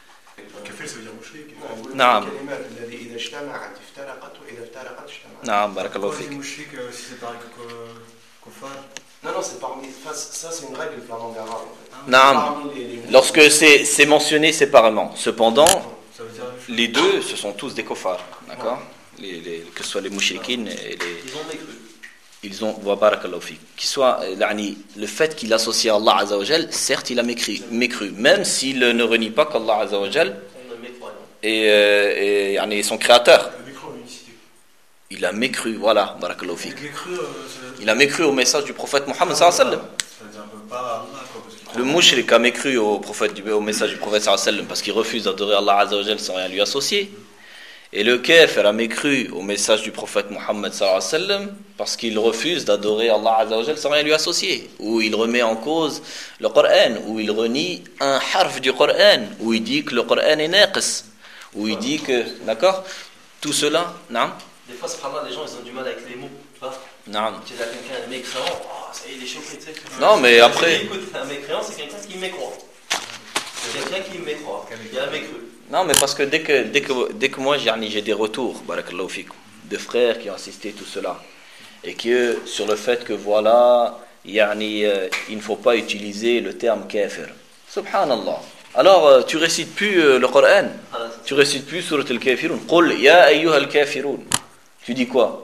S5: Kafir ça veut dire mushrik.
S1: نعم.
S3: الكلمات التي إذا اجتمعت افترقت وإذا افترقت اجتمعت.
S1: نعم بارك الله
S2: Pourquoi on
S1: فيك.
S2: dit mouchrik euh, si c'est pareil que que- kuffar?
S3: Non, non, c'est parmi. Enfin, ça, c'est une règle de la langue arabe en fait.
S1: Naam.
S3: Parmi les- les-
S1: Lorsque c'est, c'est mentionné séparément. Cependant,
S2: Ça veut dire la même chose.
S1: les deux, ce sont tous des kofars. D'accord? Les, les, que ce soit les mouchriquines et les...
S4: Ils ont mécru.
S1: Ils ont, wa barakallahu fik. Qu'il soit, euh, l'ani, le fait qu'il associe Allah Azza wa Jal, certes il a mécru, mécru même s'il ne renie pas qu'Allah Azza wa Jal
S4: On ne mécroyant.
S1: est, euh, est, yani, son créateur.
S5: Le micro en unicité.
S1: Il a mécru, voilà, barakallahu fik.
S2: Avec les creux, euh, ça-
S1: Il a mécru au message du prophète Mohammed sallallahu alayhi wa sallam.
S2: Ça veut dire un peu pas Allah quoi. Parce qu'il croit
S1: Le
S2: en
S1: mouchrik a mécru au, prophète, du- au message du prophète sallallahu alayhi wa sallam parce qu'il refuse d'adorer Allah Azza wa Jal sans rien lui associer. Et le kafir a mécru au message du prophète Mohammed sallallahu alayhi wa sallam parce qu'il refuse d'adorer Allah Azza wa Jal sans rien lui associer. Ou il remet en cause le Coran, ou il renie un harf du Coran, ou il dit que le Coran est naqs, ou il dit que, d'accord, tout cela, non,
S4: Des fois, subhanallah, les gens ils ont du mal avec les mots. Tu vois?
S1: non.
S4: Tu dis à quelqu'un un mécréant, oh, ça y est, il est choqué, tu sais.
S1: Non, mais
S4: Tu
S1: après-
S4: dis, écoute, un mécréant, c'est quelqu'un qui mécroit. C'est quelqu'un qui mécroit. Il y a un mécru.
S1: Non, mais parce que dès que, dès que, dès que moi j'ai j'ai des retours, barakallahu fikum, de frères qui ont assisté tout cela, et que sur le fait que voilà, yani, euh, il ne faut pas utiliser le terme kafir. Subhanallah. Alors, euh, tu récites plus euh, le Coran,
S4: Ah,
S1: tu récites plus surat al-kafirun. Qul ya ayyuha al-kafirun. Tu dis quoi?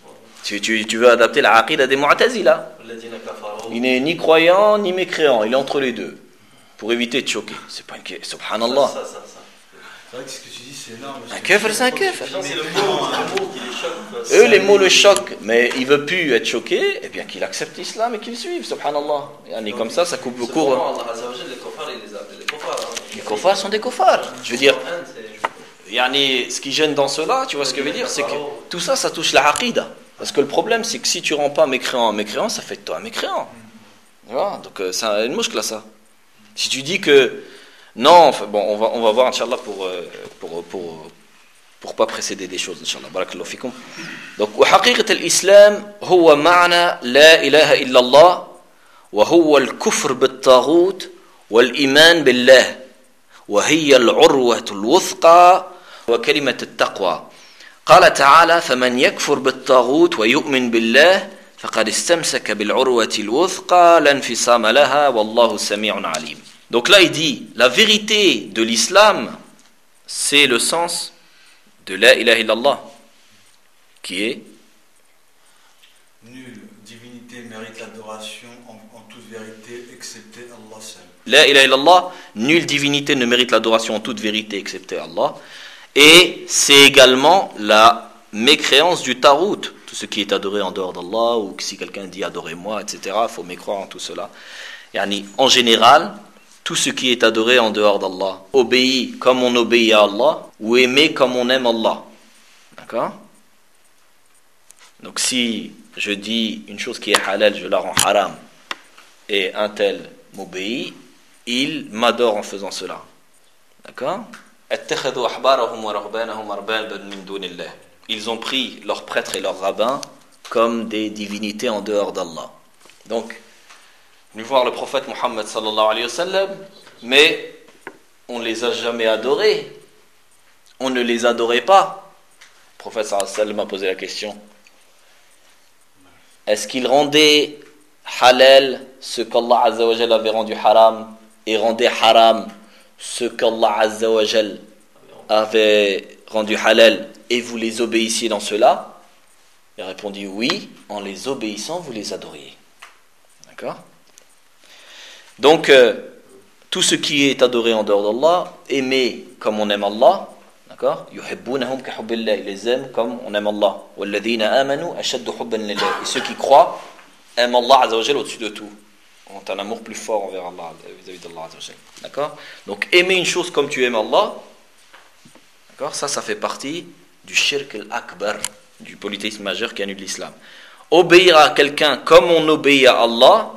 S1: tu, tu, tu veux adapter la aqida des Mu'tazila.
S4: الذين كفروا.
S1: Il n'est ni croyant ni mécréant, il est entre les deux. Pour éviter de choquer. C'est pas une kafir. Subhanallah.
S4: Ça, ça, ça, ça.
S2: C'est vrai que ce que tu dis c'est énorme. parce
S1: Un
S2: que-
S1: kafir, c'est un kafir.
S4: Non, c'est le mot, le mot qui les choque. quoi.
S1: Eux,
S4: C'est-
S1: les mots le choquent, mais il veut plus être choqué, et bien qu'il accepte l'islam et qu'il suive, subhanallah. Yani, comme ça, ça coupe le court.
S4: Cependant, Allah Azza wa Jalla, les kofars, il les appelle les kofars. hein.
S1: Les kofars sont des kofars. Je veux dire,
S4: Le Coran, c'est-
S1: yani, ce qui gêne dans cela, tu vois ce que je veux dire, c'est que tout ça, ça touche la aqida. Parce que le problème, c'est que si tu rends pas mécréant un mécréant, ça fait de toi un mécréant. Tu vois, donc euh, c'est une mouche là, ça. Si tu dis que non, enfin, bon, on va, on va voir, Inch'Allah, pour, euh, pour, pour, pour pas précéder des choses, Inch'Allah. Barakallahu fikum. Donc, وحقيقة الإسلام هو معنى لا إله إلا الله وهو الكفر بالطاغوت والإيمان بالله وهي العروة الوثقى وكلمة التقوى. قال تعالى فمن يكفر بالطاغوت ويؤمن بالله فقد استمسك بالعروة الوثقى لا انفصام لها والله سميع عليم. Donc là il dit la vérité de l'islam c'est le sens de la ilaha illallah qui est
S2: Nulle divinité mérite l'adoration en, en toute vérité, excepté Allah seul.
S1: la ilaha illallah, nulle divinité ne mérite l'adoration en toute vérité excepté Allah. Et c'est également la mécréance du tarout, tout ce qui est adoré en dehors d'Allah, ou si quelqu'un dit adorez-moi, et cetera, il faut mécroire en tout cela. Yani, en général, tout ce qui est adoré en dehors d'Allah, obéit comme on obéit à Allah, ou aimé comme on aime Allah. D'accord? Donc si je dis une chose qui est halal, je la rends haram, et un tel m'obéit, il m'adore en faisant cela. D'accord? Ils ont pris leurs prêtres et leurs rabbins comme des divinités en dehors d'Allah. Donc, nous voir le prophète Mohammed sallallahu alayhi wa sallam, mais on ne les a jamais adorés. On ne les adorait pas. Le prophète sallallahu alayhi wa sallam a posé la question. Est-ce qu'il rendait halal ce qu'Allah azza wa jalla avait rendu haram et rendait haram ce qu'Allah azza wa jalla avait rendu halal et vous les obéissiez dans cela? Il a répondu oui, en les obéissant vous les adoriez. D'accord? Donc euh, tout ce qui est adoré en dehors d'Allah, aimé comme on aime Allah, d'accord? Yuhibbunahum ka hubbillah, ils les aiment comme on aime Allah. Walladhina amanu ashaddu hubban lillah. Et ceux qui croient aime Allah Azza wa Jal au-dessus de tout. On a un amour plus fort envers Allah, vis-à-vis d'Allah Azza wa Jal. D'accord? Donc aimer une chose comme tu aimes Allah, d'accord? Ça, ça fait partie du shirk al-akbar, du polythéisme majeur qui annule l'islam. Obéir à quelqu'un comme on obéit à Allah,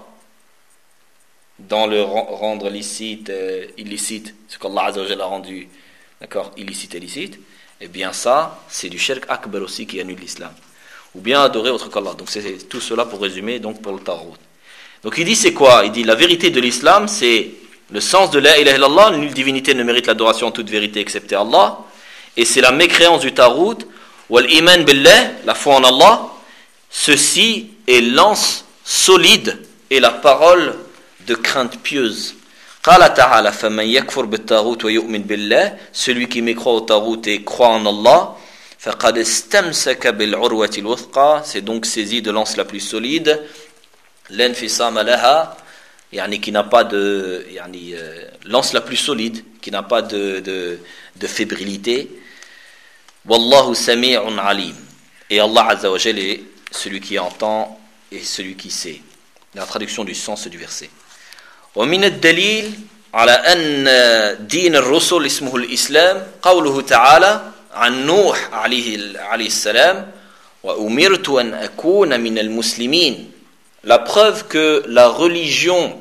S1: dans le rendre licite, euh, illicite, ce qu'Allah Azza wa Jal a rendu, d'accord, illicite, illicite, eh bien ça, c'est du shirk akbar aussi qui annule l'islam. Ou bien adorer autre qu'Allah. Donc c'est tout cela pour résumer, donc pour le Tarout. Donc il dit c'est quoi? Il dit la vérité de l'islam, c'est le sens de la ilaha illallah, nulle divinité ne mérite l'adoration en toute vérité excepté Allah, et c'est la mécréance du Tarout, wal iman billah, la foi en Allah. Ceci est l'anse solide et la parole de crainte pieuse. Qala ta'ala faman yakfur bit-taghut wa yu'min billah, celui qui mécroit au Tarout et croit en Allah, faqad istamsaka bil-urwati al-wuthqa, c'est donc saisi de l'anse la plus solide, l'anfisama laha, yani qui n'a pas de yani euh, l'anse la plus solide, qui n'a pas de de, de fébrilité. Wallahu sami'un alim, et Allah Azza wa Jalla est celui qui entend et celui qui sait. La traduction du sens du verset. ومن الدليل على أن دين الرسل اسمه الإسلام قوله تعالى عن نوح عليه عليه السلام وأمرت أن أكون من المسلمين. La preuve que la religion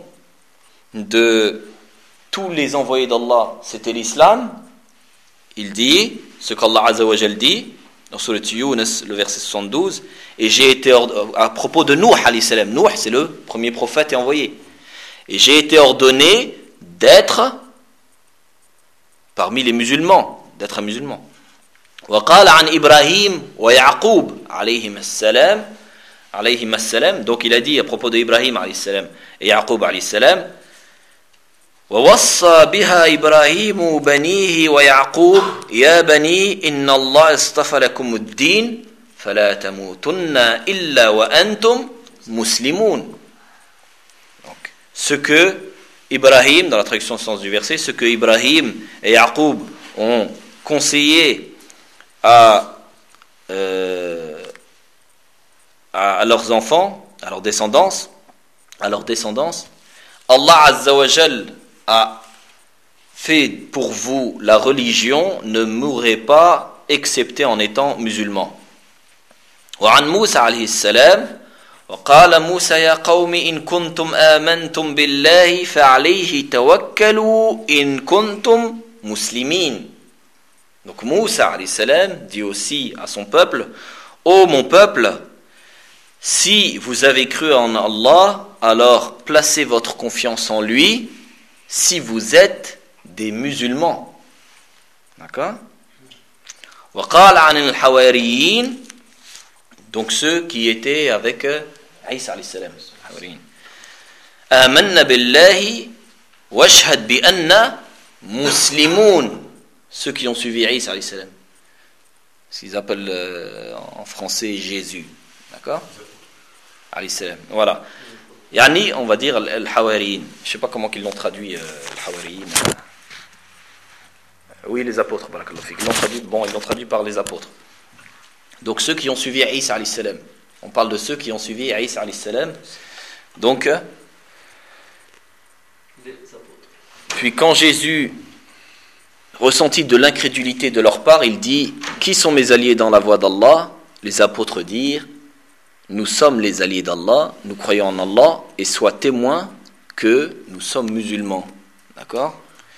S1: de tous les envoyés d'Allah c'était l'islam, il dit ce qu'Allah Azza wa Jal dit dans Surat Yunus, le verset soixante-douze, et j'ai été ordonné, à propos de Nuh alayhi salam, Nuh c'est le premier prophète et envoyé, et j'ai été ordonné d'être parmi les musulmans, d'être un musulman. وقال عن إبراهيم ويعقوب عليهم السلام عليهم السلام, donc il a dit à propos d'Ibrahim alayhi salam et Yaqub alayhi salam, ووصى بها إبراهيم بنيه ويعقوب يا بني إن الله اصطفى لكم الدين فلا تموتن إلا وأنتم مسلمون. Donc, ce que Ibrahim, dans la traduction sens du verset, ce que Ibrahim et Yaqub ont conseillé à, euh, à, à leurs enfants, à leur descendance, à leur descendance, Allah Azza wa Jal a fait pour vous la religion, ne mourrez pas excepté en étant musulman. وعن موسى عليه السلام وقال موسى يا قوم إن كنتم آمنتم بالله فعليه توكلوا إن كنتم مسلمين. Donc Moussa alayhi salam dit aussi à son peuple, ô mon peuple, si vous avez cru en Allah, alors placez votre confiance en lui si vous êtes des musulmans. D'accord? وقال عن الحواريين, donc ceux qui étaient avec Isa alayhi salam, الحواريين. آمنا بالله واشهد بأننا مسلمون, ceux qui ont suivi Isa alayhi salam, ce qu'ils appellent euh, en français Jésus, d'accord? Alayhi salam, voilà. Yani, on va dire al-Hawariyin. Je ne sais pas comment ils l'ont traduit, euh, al-Hawariyin. Oui, les apôtres, barakallahu fik. Ils l'ont traduit, bon, ils l'ont traduit par les apôtres. Donc ceux qui ont suivi Isa alayhi salam. On parle de ceux qui ont suivi Isa alayhi salam. Donc, euh, puis quand Jésus ressentit de l'incrédulité de leur part, il dit, qui sont mes alliés dans la voie d'Allah? Les apôtres dirent, nous sommes les alliés d'Allah, nous croyons en Allah, et sois témoin que nous sommes musulmans. D'accord?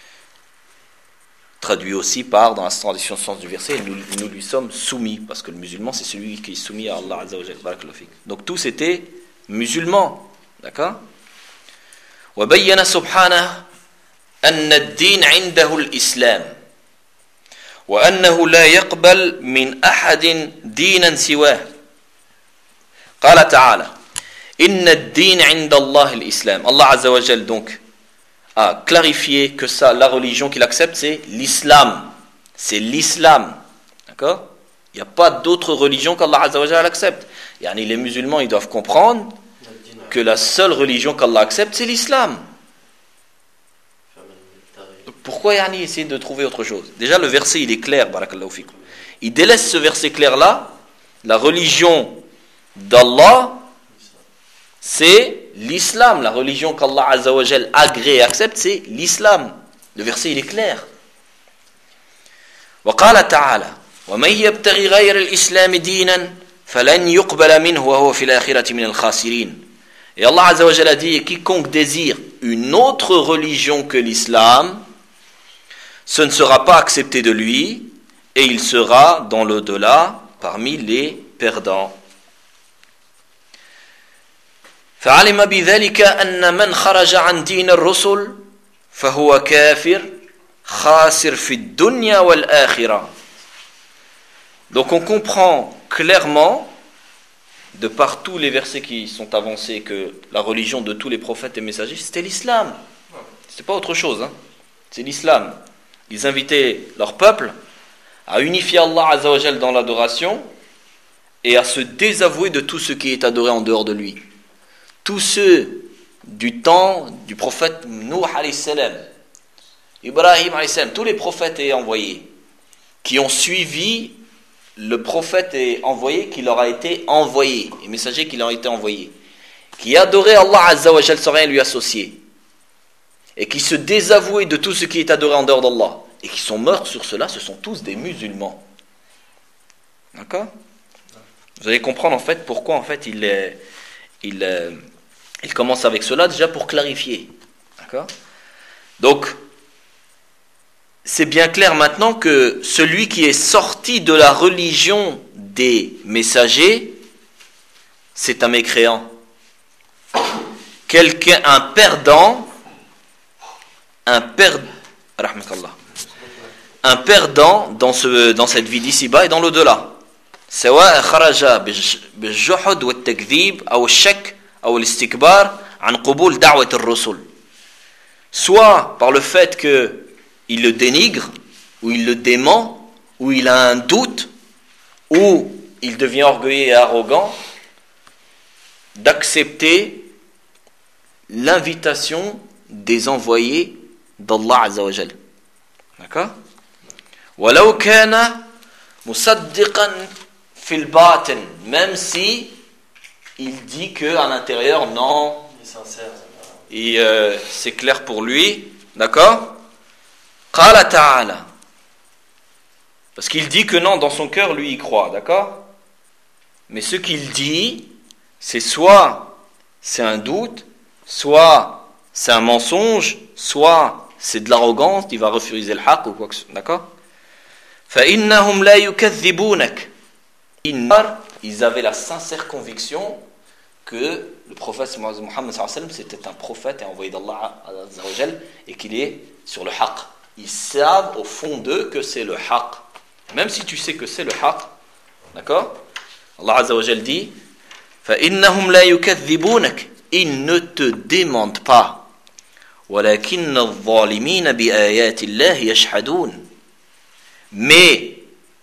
S1: Traduit aussi par, dans la tradition sens du verset, nous, nous lui sommes soumis, parce que le musulman c'est celui qui est soumis à Allah Azza wa Jalla. Donc tous étaient musulmans. D'accord? وبين سبحانه أن الدين عنده الإسلام وأنه لا يقبل من أحد دينا سواه. قال تعالى إن الدين عند الله الإسلام. Allah Azza wa Jal donc a clarifié que ça, la religion qu'il accepte, c'est l'islam. C'est l'islam. D'accord? Il n'y a pas d'autre religion qu'Allah Azza wa Jal accepte. Yani les musulmans, ils doivent comprendre que la seule religion qu'Allah accepte, c'est l'islam. Donc pourquoi yani, essayer de trouver autre chose? Déjà, le verset, il est clair, barakallahu fikum. Il délaisse ce verset clair-là, la religion d'Allah, c'est l'islam. La religion qu'Allah Azza wa Jal agrée et accepte, c'est l'islam. Le verset, il est clair. وقال تعالى ومن يبتغي غير الإسلام دينا فلن يقبل منه وهو في الآخرة من الخاسرين. Et Allah Azza wa Jal a dit, quiconque désire une autre religion que l'islam, ce ne sera pas accepté de lui et il sera dans l'au-delà parmi les perdants. فعلم بذلك أن من خرج عن دين الرسل فهو كافر خاسر في الدنيا والآخرة. Donc on comprend clairement de par tous les versets qui sont avancés que la religion de tous les prophètes et messagers c'était l'islam. C'était pas autre chose, hein. C'est l'islam. Ils invitaient leur peuple à unifier Allah Azza wa Jal dans l'adoration et à se désavouer de tout ce qui est adoré en dehors de lui. Tous ceux du temps du prophète Nuh alayhi salam, Ibrahim alayhi salam, tous les prophètes et envoyés qui ont suivi le prophète et envoyé qui leur a été envoyé, les messagers qui leur ont été envoyés, qui adoraient Allah Azza wa Jal sans rien lui associer et qui se désavouaient de tout ce qui est adoré en dehors d'Allah et qui sont morts sur cela, ce sont tous des musulmans. D'accord ? Vous allez comprendre en fait pourquoi en fait il est Il, euh, il commence avec cela déjà pour clarifier. D'accord ? Donc, c'est bien clair maintenant que celui qui est sorti de la religion des messagers, c'est un mécréant. Quelqu'un, un perdant, un perdant, un perdant dans, ce, dans cette vie d'ici-bas et dans l'au-delà. سواء خرج بالجحد والتكذيب أو الشك أو الاستكبار عن قبول دعوة الرسل. Soit par le fait qu'il le dénigre, ou il le dément, ou il a un doute, ou il devient orgueilleux et arrogant, d'accepter l'invitation des envoyés d'Allah Azza wa Jal. D'accord ? ولو كان مصدقا fil batin, même si il dit que à l'intérieur non,
S3: Il est sincère.
S1: et euh, c'est clair pour lui, d'accord? Qala ta'ala, parce qu'il dit que non, dans son cœur lui il croit, d'accord? Mais ce qu'il dit, c'est soit c'est un doute, soit c'est un mensonge, soit c'est de l'arrogance, il va refuser le haqq ou quoi que ce soit, d'accord? Fa innahum la yukadhibunak. Ils avaient la sincère conviction que le prophète Mohammed sallallahu alayhi wa sallam c'était un prophète et envoyé d'Allah Azza wa Jal et qu'il est sur le haqq. Ils savent au fond d'eux que c'est le haqq. Même si tu sais que c'est le haqq, d'accord? Allah Azza wa Jal dit فَإِنَّهُمْ لَا يُكَذِّبُونَكَ. Ils ne te démentent pas. وَلَكِنَّ الظَّالِمِينَ بِآيَاتِ اللَّهِ يَشْهَدُونَ. Mais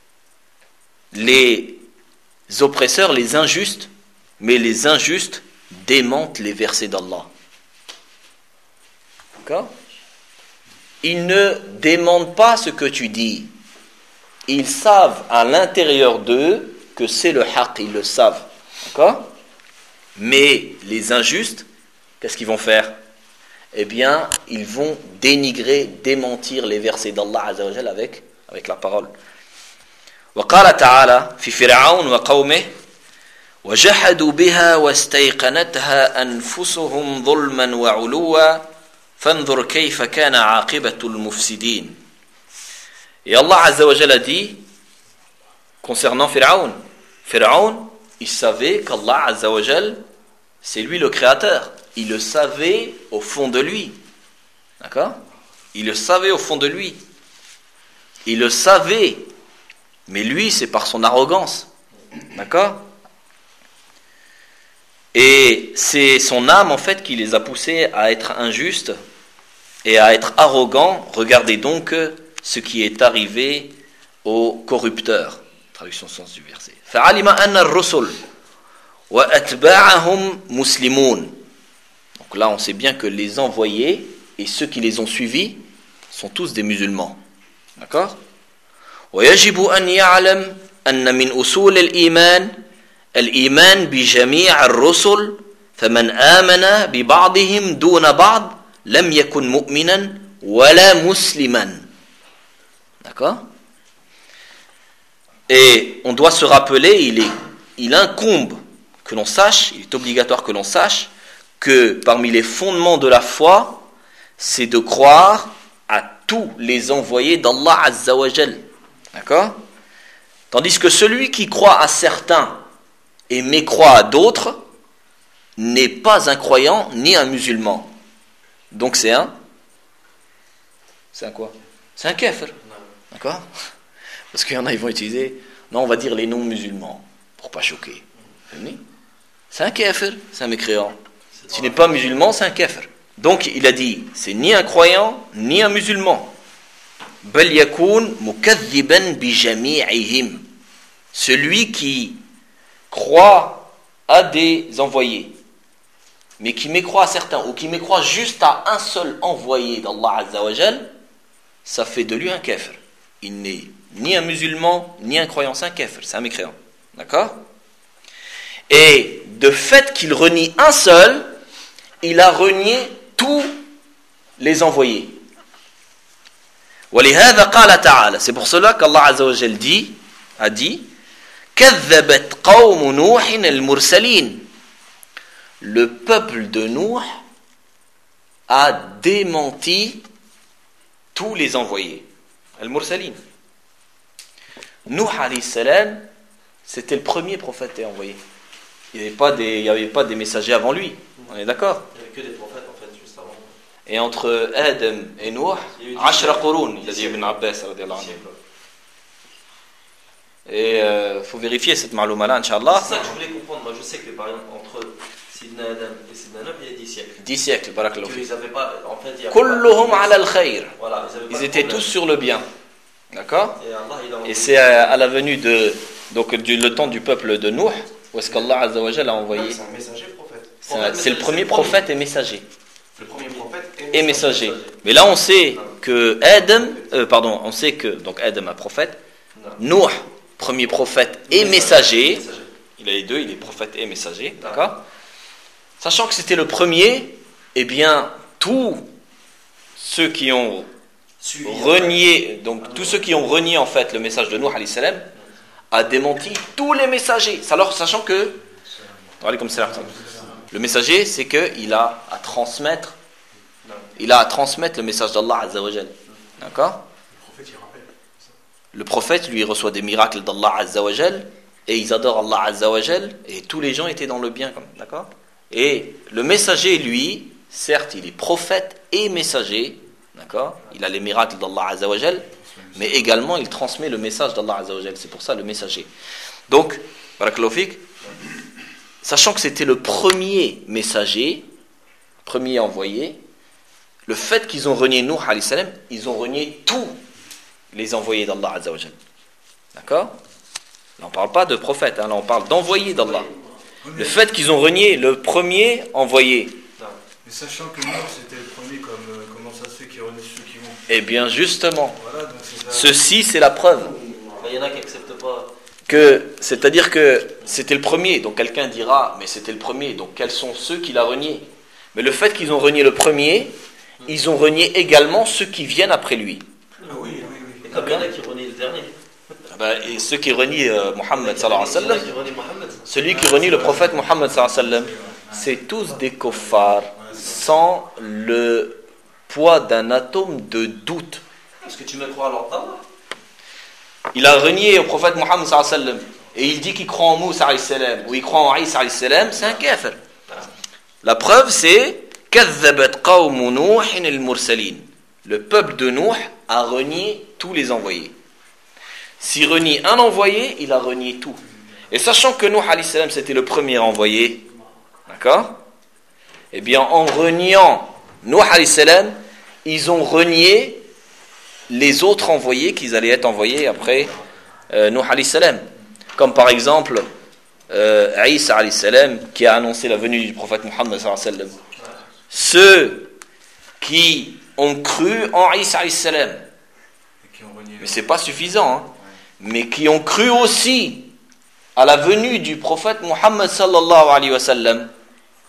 S1: les oppresseurs, les injustes, mais les injustes démentent les versets d'Allah. D'accord ? Ils ne démentent pas ce que tu dis. Ils savent à l'intérieur d'eux que c'est le haqq, ils le savent. D'accord ? Mais les injustes, qu'est-ce qu'ils vont faire ? Eh bien, ils vont dénigrer, démentir les versets d'Allah Azza wa Jal avec, avec la parole. وقال تعالى في فرعون وقومه وجحدوا بها واستيقنتها أنفسهم ظلما وعلوا فانظر كيف كان عاقبة المفسدين. Et Allah Azza wa Jal a dit concernant Pharaon, Pharaon, il savait qu'Allah Azza wa Jal, c'est lui le créateur. Il le savait au fond de lui. D'accord ? Il le savait au fond de lui. Il le savait. Mais lui, c'est par son arrogance. D'accord ? Et c'est son âme, en fait, qui les a poussés à être injustes et à être arrogants. Regardez donc ce qui est arrivé aux corrupteurs. Traduction sens du verset. فَعَلِمَ أَنَّ الرُّسُلَ وَأَتْبَاعَهُمْ مُسْلِمُونَ. Donc là, on sait bien que les envoyés et ceux qui les ont suivis sont tous des musulmans. D'accord ? ويجب أن يعلم أن من أصول الإيمان الإيمان بجميع الرسل فمن آمن ببعضهم دون بعض لم يكن مؤمنا ولا مسلما. D'accord? Et on doit se rappeler, il, est, il incombe que l'on sache, il est obligatoire que l'on sache que parmi les fondements de la foi, c'est de croire à tous les envoyés d'Allah Azza wa Jal. D'accord? Tandis que celui qui croit à certains et mécroit à d'autres n'est pas un croyant ni un musulman. Donc c'est un C'est un quoi? C'est un kafir. D'accord? Parce qu'il y en a, ils vont utiliser, non, on va dire les non-musulmans, pour pas choquer. C'est un kafir, c'est un mécréant. S'il n'est pas musulman, c'est un kafir. Donc il a dit, c'est ni un croyant, ni un musulman. Bal yakoun mukadhiban bi jami'ihim. Celui qui croit à des envoyés, mais qui mécroit à certains, ou qui mécroit juste à un seul envoyé d'Allah Azza wa Jal, ça fait de lui un kafir. Il n'est ni un musulman, ni un croyant, c'est un kafir, c'est un mécréant. D'accord? Et de fait qu'il renie un seul, il a renié tous les envoyés. وَلِهَذَا قَالَ تَعَالَى. C'est pour cela qu'Allah Azza wa Jal dit, a dit كَذَّبَتْ قَوْمُ نُوحٍ الْمُرْسَلِينَ. Le peuple de Nuh a démenti tous les envoyés. Al-Mursalin. Nuh alayhi salam, c'était le premier prophète et envoyé. Il n'y avait pas des, il n'y avait pas des messagers avant lui. On est d'accord?
S4: Il n'y avait que des prophètes en fait juste avant.
S1: Et entre Adam et Nuh, Ashra Qurun, il a dit Ibn Abbas radiyallahu anhu. Et il euh, faut vérifier cette ma'louma-là, Inch'Allah.
S4: C'est ça que je voulais comprendre. Moi je sais que par exemple entre Sidna Adam et Sidna Nuh, il y a dix siècles.
S1: dix siècles, barakallahu fik.
S4: Ils n'avaient pas, en fait, il y a
S1: Kulluhum ala al-khayr.
S4: Voilà, ils,
S1: ils étaient tous sur le bien. D'accord?
S4: Et, Allah, il a
S1: et c'est à, à la venue de donc du, le temps du peuple de Nuh où est-ce qu'Allah Azza wa Jalla a envoyé.
S3: C'est un messager prophète.
S1: C'est, un, c'est le premier prophète et messager.
S3: Le premier prophète
S1: et messager. Et messager. Mais là on sait que Adam, euh, pardon, on sait que donc Adam est prophète, Nuh premier prophète et messager. messager. Il a les deux, il est prophète et messager, d'accord? Sachant que c'était le premier, eh bien tous ceux qui ont renié, donc tous ceux qui ont renié en fait le message de Nuh alayhi salam a démenti tous les messagers. Alors sachant que le messager, c'est que il a à transmettre, il a à transmettre le message d'Allah Azza wa Jal. D'accord? Le prophète lui reçoit des miracles d'Allah Azza wa Jal et ils adorent Allah Azza wa Jal et tous les gens étaient dans le bien, d'accord? Et le messager, lui, certes, il est prophète et messager. D'accord? Il a les miracles d'Allah Azza wa Jal, mais également il transmet le message d'Allah Azza wa Jal. C'est pour ça le messager. Donc, barakallahu fik, sachant que c'était le premier messager, premier envoyé, le fait qu'ils ont renié Nuh alayhi salam, ils ont renié tous les envoyés d'Allah Azza wa Jal. D'accord? Là on ne parle pas de prophète, hein, là on parle d'envoyés d'Allah. Le fait qu'ils ont renié le premier envoyé.
S2: Mais sachant que Nuh c'était le premier, comme, euh, comment ça se fait qu'il renient ceux qui vont?
S1: Eh bien justement,
S2: voilà, donc c'est ça.
S1: Ceci c'est la preuve.
S4: Il y en a qui n'acceptent pas.
S1: Que, c'est-à-dire que c'était le premier, donc quelqu'un dira, mais c'était le premier, donc quels sont ceux qui l'ont renié? Mais le fait qu'ils ont renié le premier, ils ont renié également ceux qui viennent après lui.
S2: Ah oui, oui, oui.
S4: Et comme il y en a qui renient le dernier.
S1: Ben, et ceux qui renient euh, Muhammad sallallahu alayhi wa sallam, celui qui renie le prophète Muhammad sallallahu alayhi wa sallam, c'est tous des kuffars sans le poids d'un atome de doute.
S4: Est-ce que tu me crois alors pas?
S1: Il a renié au prophète Muhammad sallallahu alayhi wa sallam et il dit qu'il croit en Moussa alayhi salam ou il croit en Isa alayhi salam, c'est un kafir. La preuve c'est كذبت قوم نوح المرسلين. Le peuple de Nuh a renié tous les envoyés. S'il renie un envoyé, il a renié tout. Et sachant que Nuh alayhi salam c'était le premier envoyé, d'accord? Eh bien en reniant Nuh alayhi salam, ils ont renié les autres envoyés qu'ils allaient être envoyés après euh, Nuh alayhi salam. Comme par exemple euh, Isa alayhi salam qui a annoncé la venue du prophète Muhammad sallallahu alayhi wa sallam. Ceux qui ont cru en Isa alayhi salam, mais c'est pas suffisant, hein, mais qui ont cru aussi à la venue du prophète Muhammad sallallahu alayhi wa sallam,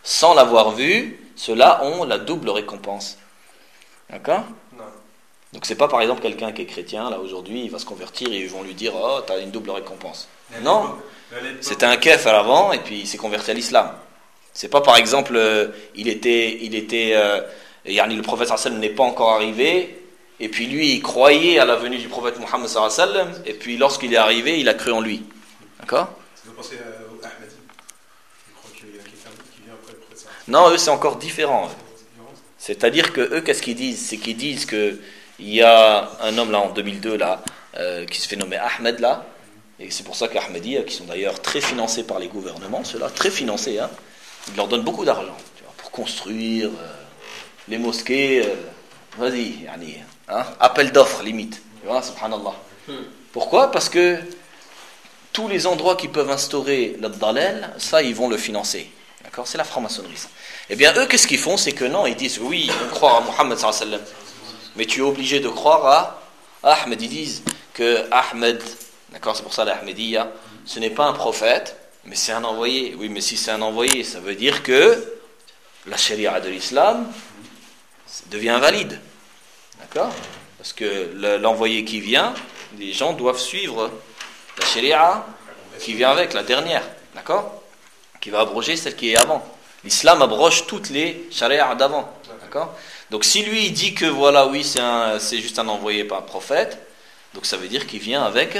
S1: sans l'avoir vu, ceux-là ont la double récompense. D'accord?
S4: Non.
S1: Donc c'est pas par exemple quelqu'un qui est chrétien, là aujourd'hui, il va se convertir et ils vont lui dire « Oh, tu as une double récompense ». Non, c'était un kèfir avant et puis il s'est converti à l'islam. C'est pas par exemple, euh, il était, il était euh, yani, le prophète sallallahu alayhi wa sallam n'est pas encore arrivé, et puis lui il croyait à la venue du prophète Mohammed sallallahu alayhi wa sallam, et puis lorsqu'il est arrivé, il a cru en lui. D'accord?
S5: Vous pensez au Ahmadi? Je crois qu'il y a quelqu'un qui vient après le prophète sallallahu
S1: Non, eux c'est encore différent.
S5: alayhi wa sallam.
S1: C'est-à-dire que eux, qu'est-ce qu'ils disent? C'est qu'ils disent que il y a un homme là en deux mille deux là, euh, qui se fait nommer Ahmed là, et c'est pour ça qu'Ahmadi, qui sont d'ailleurs très financés par les gouvernements, ceux-là, très financés, hein, ils leur donnent beaucoup d'argent tu vois, pour construire euh, les mosquées, euh, vas-y, yani, hein, appel d'offres limite, tu vois, subhanallah. Pourquoi? Parce que tous les endroits qui peuvent instaurer le dalal, ça ils vont le financer. D'accord? C'est la franc-maçonnerie. Ça. Eh bien eux, qu'est-ce qu'ils font? C'est que non, ils disent oui, on croit à Mohammed sallallahu alayhi wa sallam, mais tu es obligé de croire à Ahmed. Ils disent que Ahmed, d'accord, c'est pour ça l'Ahmediyya, ce n'est pas un prophète, mais c'est un envoyé. Oui, mais si c'est un envoyé, ça veut dire que la charia de l'islam devient valide. D'accord? Parce que le, l'envoyé qui vient, les gens doivent suivre la charia qui vient avec, la dernière. D'accord? Qui va abroger celle qui est avant. L'islam abroge toutes les charias d'avant. D'accord? Donc si lui il dit que voilà, oui, c'est, un, c'est juste un envoyé par un prophète, donc ça veut dire qu'il vient avec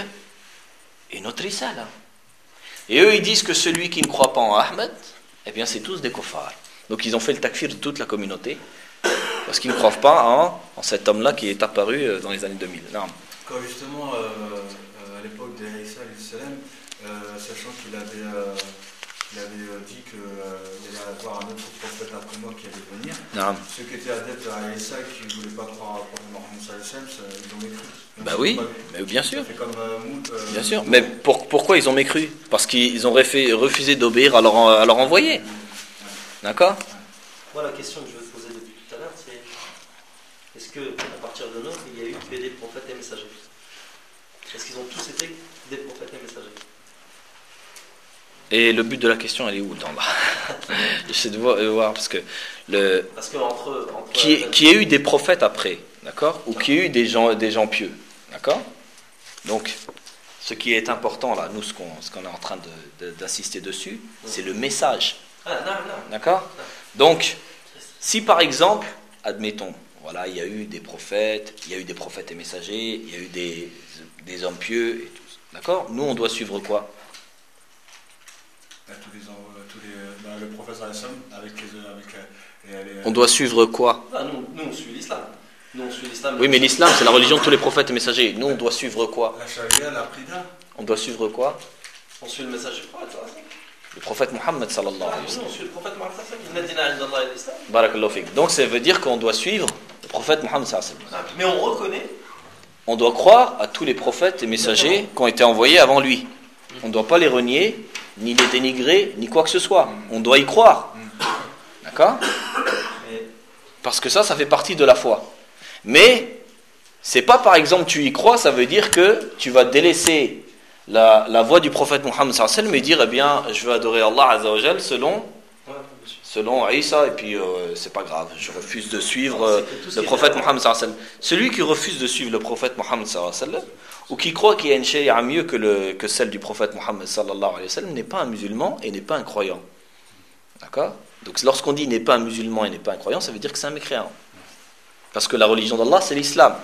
S1: une autre risala. Et eux ils disent que celui qui ne croit pas en Ahmed, eh bien c'est tous des kuffars. Donc ils ont fait le takfir de toute la communauté, parce qu'ils ne croient pas en, en cet homme-là qui est apparu dans les années deux mille. Non.
S2: Quand justement, euh, euh, à l'époque d'Isa alayhi salam, euh, sachant qu'il avait, euh, il avait euh, dit qu'il euh, allait avoir un autre prophète après moi qui allait venir,
S1: Non.
S2: ceux qui étaient adeptes à Isa, qui ne voulaient pas croire au prophète Mohammed sallallahu alayhi wa sallam, ils ont mécru.
S1: Bah oui, mais bien sûr.
S2: Ça fait comme, euh, moult, euh,
S1: Bien sûr. Mais pour, pourquoi ils ont mécru? Parce qu'ils ont refait, refusé d'obéir à leur, à leur envoyé. D'accord?
S4: Moi, la question que je veux te poser depuis tout à l'heure, c'est est-ce que, à partir de nous, il y a eu que des prophètes et messagers? Est-ce qu'ils ont tous été des prophètes et messagers?
S1: Et le but de la question, elle est où, dans là? J'essaie de voir, de voir, parce que le
S4: Parce que entre, entre
S1: qui ait, qui ait eu des prophètes après, d'accord, ou qui ait eu des gens, des gens pieux, d'accord. Donc, ce qui est important là, nous, ce qu'on, ce qu'on est en train de, de, d'assister dessus, c'est le message,
S4: Ah, non, non.
S1: d'accord. Donc, si par exemple, admettons, voilà, il y a eu des prophètes, il y a eu des prophètes et messagers, il y a eu des, des hommes pieux et tout, d'accord. Nous, on doit suivre quoi?
S2: tous les, tous les, bah, le prophète sallallahu alayhi wa sallam, avec les, avec les, les,
S1: On doit suivre quoi?
S4: Ah, nous, nous, on suit l'islam. Nous, on suit l'islam.
S1: Oui, mais l'islam, c'est la religion de tous les prophètes et messagers. Nous, on doit suivre quoi?
S2: la charia, la prida.
S1: On doit suivre quoi?
S4: On suit le message du prophète.
S1: Le prophète Mohammed sallallahu alayhi wa
S4: Nous,
S1: sallam.
S4: on suit le prophète Mohammed. Il n'a dit d'Allah et l'islam.
S1: Barakallahu fik. Donc ça veut dire qu'on doit suivre le prophète Mohammed sallallahu alayhi wa sallam.
S4: Mais on reconnaît.
S1: On doit croire à tous les prophètes et messagers qui ont été envoyés avant lui. On ne doit pas les renier, ni les dénigrer, ni quoi que ce soit. On doit y croire. D'accord? Parce que ça, ça fait partie de la foi. Mais, c'est pas par exemple tu y crois, ça veut dire que tu vas délaisser la, la voie du prophète Mohammed sallallahu alayhi wa sallam et dire, eh bien, je veux adorer Allah azza wa jal selon, selon Isa, et puis euh, c'est pas grave, je refuse de suivre euh, le prophète Mohammed sallallahu alayhi wa sallam. Celui qui refuse de suivre le prophète Mohammed sallallahu alayhi wa sallam, ou qui croit qu'il y a une sharia mieux que, le, que celle du prophète Mohammed sallallahu alayhi wa sallam, n'est pas un musulman et n'est pas un croyant. D'accord? Donc lorsqu'on dit n'est pas un musulman et n'est pas un croyant, ça veut dire que c'est un mécréant. Parce que la religion d'Allah, c'est l'islam.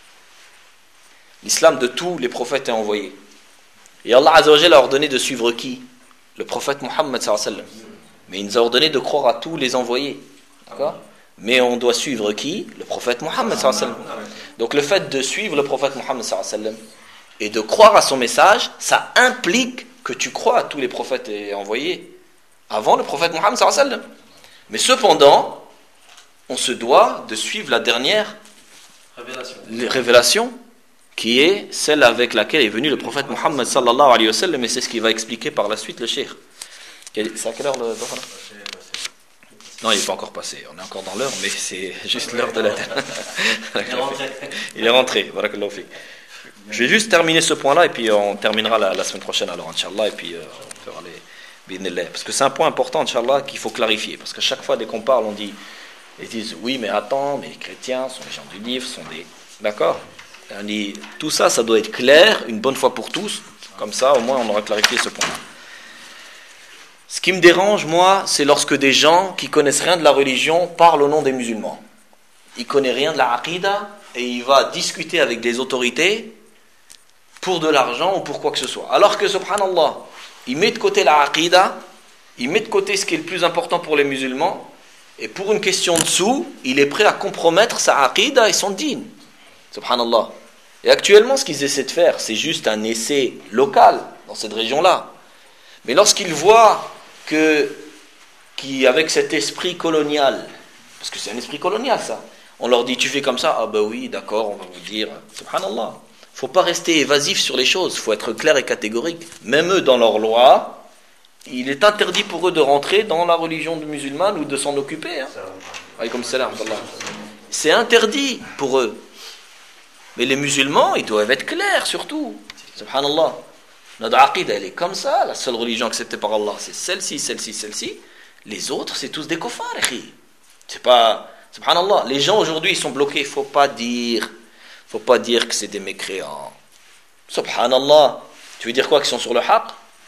S1: L'islam de tous les prophètes est envoyé. Et Allah Azza wa Jalla a ordonné de suivre qui? Le prophète Mohammed sallallahu alayhi wa sallam. Mais il nous a ordonné de croire à tous les envoyés. D'accord? Mais on doit suivre qui? Le prophète Mohammed sallallahu alayhi wa sallam. Donc le fait de suivre le prophète Mohammed sallallahu alayhi wa sallam et de croire à son message, ça implique que tu crois à tous les prophètes et envoyés avant le prophète Mohammed sallallahu alayhi wa sallam. Mais cependant, on se doit de suivre la dernière
S4: Révélation.
S1: révélation qui est celle avec laquelle est venu le prophète Mohammed sallallahu alayhi wa sallam, et c'est ce qu'il va expliquer par la suite le cheikh. C'est à quelle heure le Dhuhr? Non, il n'est pas encore passé, on est encore dans l'heure, mais c'est juste l'heure de la
S4: Il est rentré.
S1: Il est rentré, barakallahu fik. Je vais juste terminer ce point-là et puis on terminera la, la semaine prochaine alors, Inch'Allah, et puis euh, on fera les, Parce que c'est un point important, Inch'Allah, qu'il faut clarifier. Parce qu'à chaque fois, dès qu'on parle, on dit, ils disent, oui, mais attends, mais les chrétiens sont les gens du livre, sont des... D'accord ? On dit, tout ça, ça doit être clair, une bonne fois pour tous. Comme ça, au moins, on aura clarifié ce point-là. Ce qui me dérange, moi, c'est lorsque des gens qui connaissent rien de la religion parlent au nom des musulmans. Il connaît rien de la aqida et il va discuter avec des autorités pour de l'argent ou pour quoi que ce soit. Alors que, subhanallah, il met de côté la aqida, il met de côté ce qui est le plus important pour les musulmans, et pour une question de sous, il est prêt à compromettre sa aqida et son dîn. Subhanallah. Et actuellement, ce qu'ils essaient de faire, c'est juste un essai local dans cette région-là. Mais lorsqu'ils voient que, qu'avec cet esprit colonial, parce que c'est un esprit colonial ça, on leur dit, tu fais comme ça, ah ben oui, d'accord, on va vous dire, subhanallah. Il ne faut pas rester évasif sur les choses, il faut être clair et catégorique. Même eux, dans leur loi, il est interdit pour eux de rentrer dans la religion musulmane ou de s'en occuper. Hein. Alaykoum salam. C'est interdit pour eux. Mais les musulmans, ils doivent être clairs surtout. Subhanallah. Notre aqida, elle est comme ça. La seule religion acceptée par Allah, c'est celle-ci, celle-ci, celle-ci. Les autres, c'est tous des kofars. C'est pas... Subhanallah. Les gens aujourd'hui, ils sont bloqués. Il ne faut pas dire... faut pas dire que c'est des mécréants. Subhanallah. Tu veux dire quoi, qu'ils sont sur le haqq?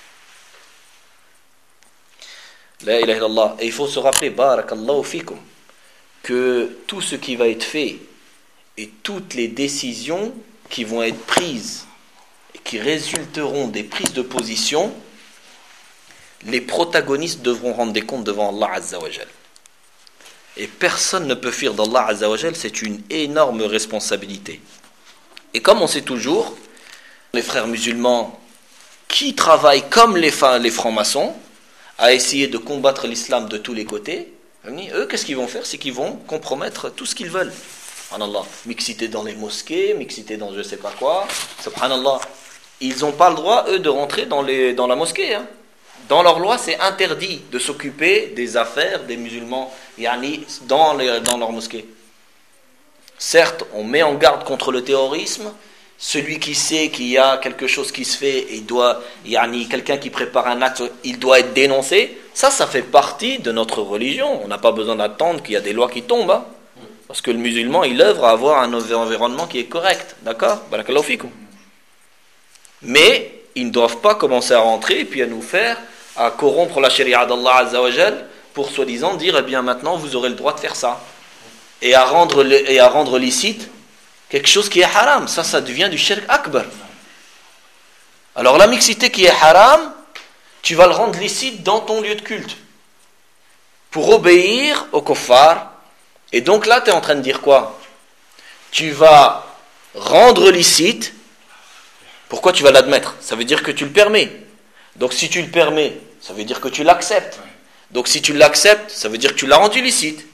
S1: La ilaha illallah. Et il faut se rappeler, barakallahu fikum, que tout ce qui va être fait et toutes les décisions qui vont être prises et qui résulteront des prises de position, les protagonistes devront rendre des comptes devant Allah Azza wa Jal. Et personne ne peut fuir d'Allah Azza wa Jal, c'est une énorme responsabilité. Et comme on sait toujours, les frères musulmans qui travaillent comme les, les francs-maçons à essayer de combattre l'islam de tous les côtés, eux, qu'est-ce qu'ils vont faire? C'est qu'ils vont compromettre tout ce qu'ils veulent. Subhanallah. Mixité dans les mosquées, mixité dans je ne sais pas quoi. Subhanallah. Ils n'ont pas le droit, eux, de rentrer dans, les, dans la mosquée. Hein. Dans leur loi, c'est interdit de s'occuper des affaires des musulmans yani, dans, les, dans leur mosquée. Certes, on met en garde contre le terrorisme. Celui qui sait qu'il y a quelque chose qui se fait, il doit, yani, quelqu'un qui prépare un acte, il doit être dénoncé. Ça, ça fait partie de notre religion. On n'a pas besoin d'attendre qu'il y a des lois qui tombent. Hein. Parce que le musulman, il œuvre à avoir un environnement qui est correct. D'accord? Barakallahu fikum. Mais ils ne doivent pas commencer à rentrer et puis à nous faire, à corrompre la sharia d'Allah Azza wa Jal pour soi-disant dire, eh bien maintenant vous aurez le droit de faire ça. Et à rendre, et à rendre licite quelque chose qui est haram. Ça, ça devient du shirk akbar. Alors la mixité qui est haram, tu vas le rendre licite dans ton lieu de culte. Pour obéir au kuffar. Et donc là, tu es en train de dire quoi? Tu vas rendre licite. Pourquoi tu vas l'admettre? Ça veut dire que tu le permets. Donc si tu le permets, ça veut dire que tu l'acceptes. Donc si tu l'acceptes, ça veut dire que tu l'as rendu licite.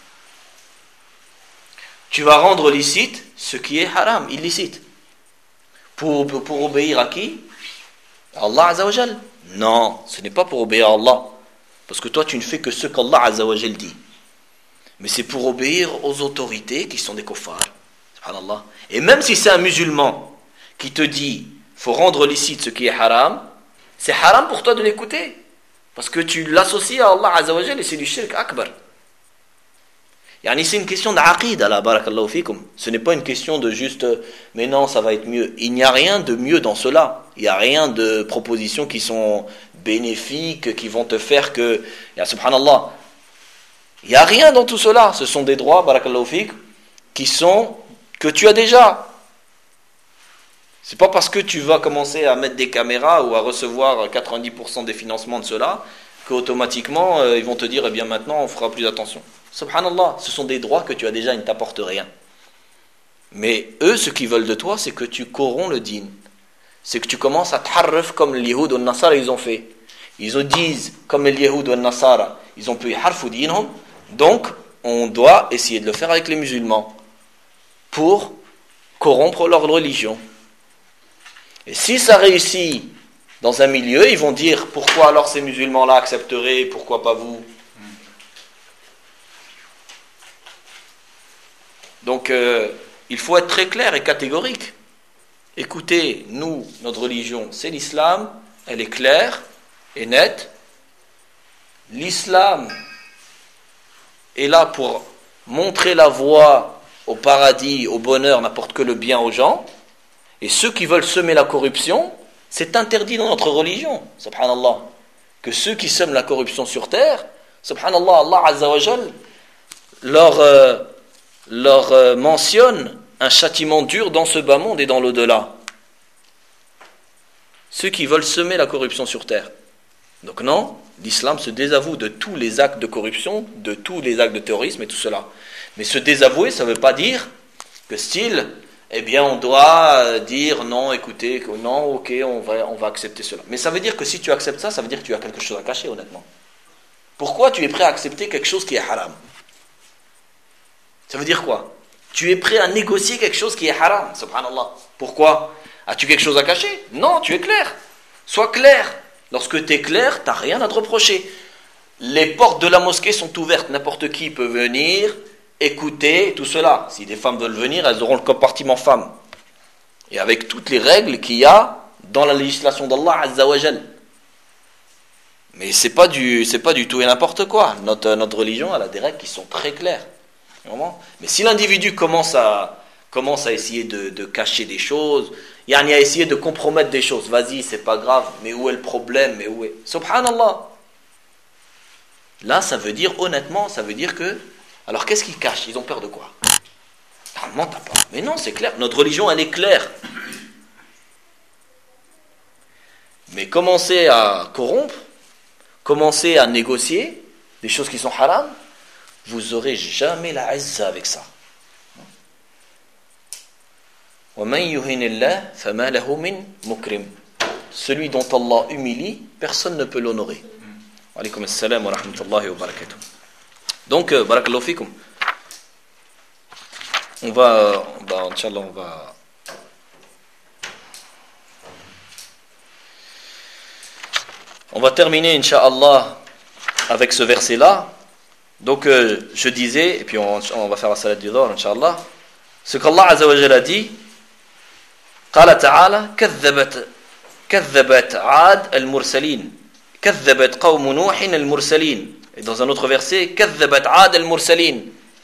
S1: Tu vas rendre licite ce qui est haram, illicite. Pour, pour, pour obéir à qui? À Allah Azza wa Jal. Non, ce n'est pas pour obéir à Allah. Parce que toi, tu ne fais que ce qu'Allah Azza wa Jal dit. Mais c'est pour obéir aux autorités qui sont des kuffars. Subhanallah. Et même si c'est un musulman qui te dit faut rendre licite ce qui est haram, c'est haram pour toi de l'écouter. Parce que tu l'associes à Allah Azza wa Jal et c'est du shirk akbar. Yani c'est une question d'aqida là, barakallahu fikum. Ce n'est pas une question de juste mais non, ça va être mieux. Il n'y a rien de mieux dans cela. Il n'y a rien de propositions qui sont bénéfiques, qui vont te faire que, ya subhanallah, il n'y a rien dans tout cela. Ce sont des droits, barakallahu fik, qui sont, que tu as déjà. C'est pas parce que tu vas commencer à mettre des caméras ou à recevoir quatre-vingt-dix pour cent des financements de cela qu'automatiquement euh, ils vont te dire eh bien maintenant on fera plus attention. Subhanallah, ce sont des droits que tu as déjà, ils ne t'apportent rien. Mais eux, ce qu'ils veulent de toi, c'est que tu corromps le din. C'est que tu commences à t'harraf comme les Yahoud ou les Nasara ils ont fait. Ils disent comme les Yahoud ou les Nasara, ils ont pu harfu dinhum. Donc, on doit essayer de le faire avec les musulmans pour corrompre leur religion. Et si ça réussit dans un milieu, ils vont dire pourquoi alors ces musulmans-là accepteraient, pourquoi pas vous? Donc, euh, il faut être très clair et catégorique. Écoutez, nous, notre religion, c'est l'islam, elle est claire et nette, l'islam est là pour montrer la voie au paradis, au bonheur, n'importe que le bien aux gens, et ceux qui veulent semer la corruption, c'est interdit dans notre religion, subhanallah, que ceux qui sèment la corruption sur terre, subhanallah, Allah Azza wa Jal leur, euh, leur euh, mentionne un châtiment dur dans ce bas monde et dans l'au-delà. Ceux qui veulent semer la corruption sur terre. Donc non, l'islam se désavoue de tous les actes de corruption, de tous les actes de terrorisme et tout cela. Mais se désavouer, ça ne veut pas dire que style, eh bien on doit dire non, écoutez, non, ok, on va, on va accepter cela. Mais ça veut dire que si tu acceptes ça, ça veut dire que tu as quelque chose à cacher, honnêtement. Pourquoi tu es prêt à accepter quelque chose qui est haram? Ça veut dire quoi? Tu es prêt à négocier quelque chose qui est haram, subhanallah. Pourquoi? As-tu quelque chose à cacher? Non, tu es clair. Sois clair. Lorsque tu es clair, tu n'as rien à te reprocher. Les portes de la mosquée sont ouvertes. N'importe qui peut venir, écouter, tout cela. Si des femmes veulent venir, elles auront le compartiment femmes. Et avec toutes les règles qu'il y a dans la législation d'Allah Azza wa Jal. Mais ce n'est pas, pas du tout et n'importe quoi. Notre, notre religion, elle a des règles qui sont très claires. Vraiment. Mais si l'individu commence à, commence à essayer de, de cacher des choses, il y a essayé de compromettre des choses, vas-y, c'est pas grave, mais où est le problème, mais où est... Subhanallah. Là, ça veut dire, honnêtement, ça veut dire que... Alors, qu'est-ce qu'ils cachent? Ils ont peur de quoi? Normalement, t'as pas. Mais non, c'est clair. Notre religion, elle est claire. Mais commencer à corrompre, commencer à négocier des choses qui sont haram, vous n'aurez jamais la izza avec ça. Celui dont Allah humilie, personne ne peut l'honorer. Wa alaykum assalam wa rahmatullahi wa barakatuh. Donc, euh, barakallahu fikum. On va, bah, Inch'Allah, on va. On va terminer, Inch'Allah, avec ce verset-là. Donc, euh, je disais, et puis on, on va faire la salat du Dhuhr, Inch'Allah, ce qu'Allah Azza wa Jalla dit. قال تعالى كذبت كذبت عاد المرسلين كذبت قوم نوح المرسلين. Et dans un autre verset كذبت عاد المرسلين.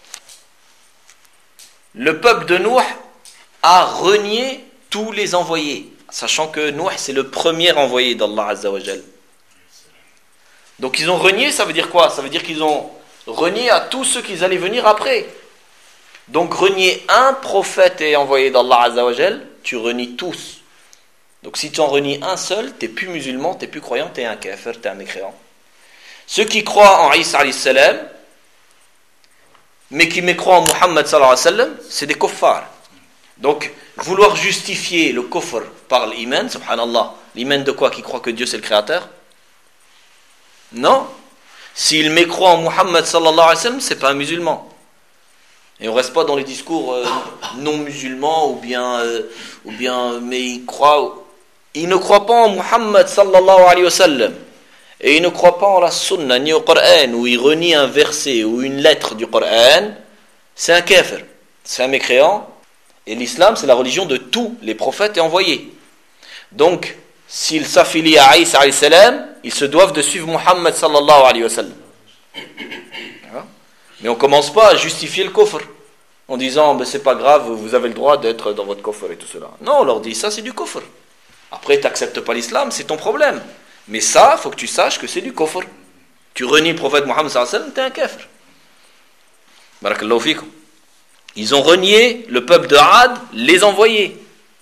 S1: Le peuple de Nuh a renié tous les envoyés, sachant que Nuh c'est le premier envoyé d'Allah Azza wa Jal. Donc ils ont renié, ça veut dire quoi? Ça veut dire qu'ils ont renié à tous ceux qui allaient venir après. Donc renier un prophète et envoyé d'Allah Azza wa Jal, tu renies tous. Donc si tu en renies un seul, tu n'es plus musulman, tu n'es plus croyant, tu es un kafir, tu es un mécréant. Ceux qui croient en Isa alayhi salam, mais qui mécroient en Muhammad sallallahu alayhi wa sallam, c'est des kuffars. Donc vouloir justifier le kufr par l'iman, subhanallah, l'iman de quoi? Qui croit que Dieu c'est le créateur? Non. S'il mécroit en Muhammad sallallahu alayhi wa sallam, c'est pas un musulman. Et on ne reste pas dans les discours euh, non musulmans ou bien, euh, ou bien, mais il croit, il ne croit pas en Muhammad sallallahu alayhi wa sallam. Et il ne croit pas en la sunna ni au Coran, où il renie un verset ou une lettre du Coran. C'est un kafir, c'est un mécréant. Et l'islam, c'est la religion de tous les prophètes et envoyés. Donc, s'ils s'affilient à Isa alayhi salam, ils se doivent de suivre Muhammad sallallahu alayhi wa sallam. Mais on ne commence pas à justifier le kufr en disant ben, c'est pas grave, vous avez le droit d'être dans votre kufr et tout cela. Non, on leur dit ça c'est du kufr. Après tu n'acceptes pas l'islam, c'est ton problème. Mais ça, il faut que tu saches que c'est du kufr. Tu renies le prophète Mohammed sallallahu alayhi wa sallam, tu es un kafir. Barakallahu fikum. Ils ont renié le peuple de Ad, les envoyés.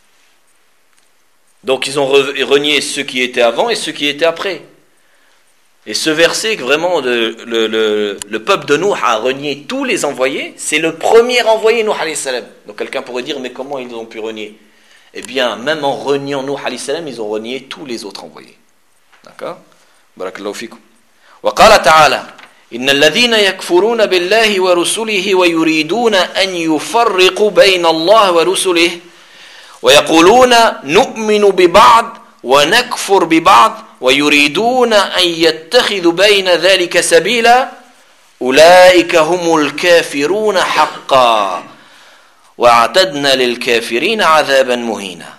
S1: Donc ils ont renié ceux qui étaient avant et ceux qui étaient après. Et ce verset, vraiment, le, le, le, le peuple de Nuh a renié tous les envoyés, c'est le premier envoyé, Nuh alayhi salam. Donc quelqu'un pourrait dire, mais comment ils ont pu renier? Eh bien, même en reniant Nuh alayhi salam, ils ont renié tous les autres envoyés. D'accord? Barakallahu fikum. Wa qala ta'ala, inna alladhina yakfuruna billahi wa rusulihi wa yuriduna an yufarriqu bayna Allah wa rusulihi wa yaquluna nu'minu bi ba'd wa nakfur bi ba'd ويريدون أن يتخذوا بين ذلك سبيلا أولئك هم الكافرون حقا وأعتدنا للكافرين عذابا مهينا.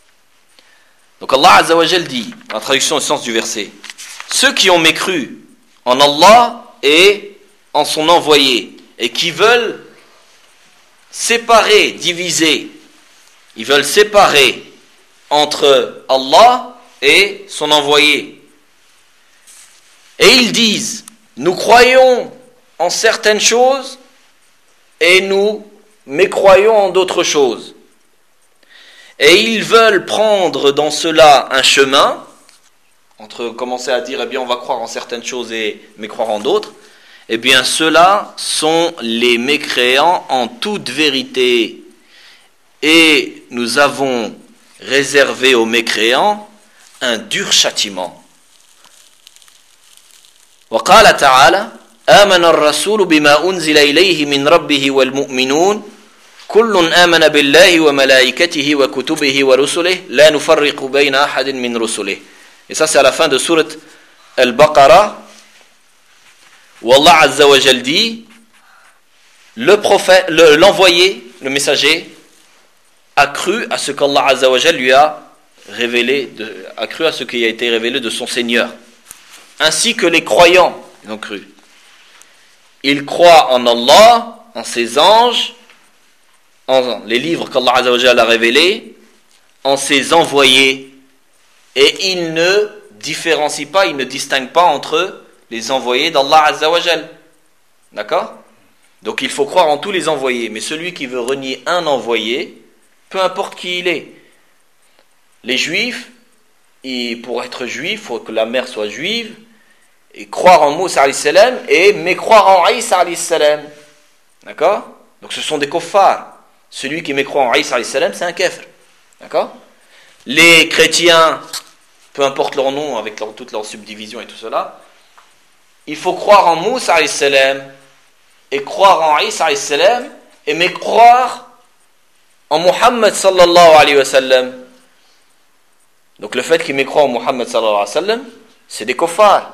S1: Donc Allah Azza wa Jal dit, en traduction au sens du verset, ceux qui ont mécru en Allah et en son envoyé, et qui veulent séparer, diviser, ils veulent séparer entre Allah et son envoyé. Et ils disent, nous croyons en certaines choses et nous mécroyons en d'autres choses. Et ils veulent prendre dans cela un chemin, entre commencer à dire, eh bien on va croire en certaines choses et mécroire en d'autres, eh bien ceux-là sont les mécréants en toute vérité. Et nous avons réservé aux mécréants un dur châtiment. وقال تعالى آمن الرسول بما أنزل إليه من ربه والمؤمنون كل آمن بالله وملائكته وكتبه ورسله لا نفرق بين أحد من رسله. Et ça c'est à la fin de sourate Al-Baqarah où Allah Azza wa Jal dit le prophète, le, l'envoyé, le messager a cru à ce qu'Allah Azza wa Jal lui a révélé, de, a cru à ce qui a été révélé de son Seigneur, ainsi que les croyants ils ont cru. Ils croient en Allah, en ses anges, en les livres qu'Allah Azza wa Jal a révélés, en ses envoyés, et ils ne différencient pas, ils ne distinguent pas entre les envoyés d'Allah Azza wa Jal. D'accord ? Donc il faut croire en tous les envoyés, mais celui qui veut renier un envoyé, peu importe qui il est. Les juifs, et pour être juif, il faut que la mère soit juive, et croire en Moussa alayhi salam, et mécroire en Isa alayhi salam. D'accord ? Donc ce sont des kuffars. Celui qui mécroit en Isa alayhi salam, c'est un kafir. D'accord ? Les chrétiens, peu importe leur nom, avec leur, toutes leurs subdivisions et tout cela, il faut croire en Moussa alayhi salam, et croire en Isa alayhi salam, et mécroire en Muhammad sallallahu alayhi wa sallam. Donc le fait qu'ils mécroient en Muhammad sallallahu alayhi wa sallam, c'est des kuffars.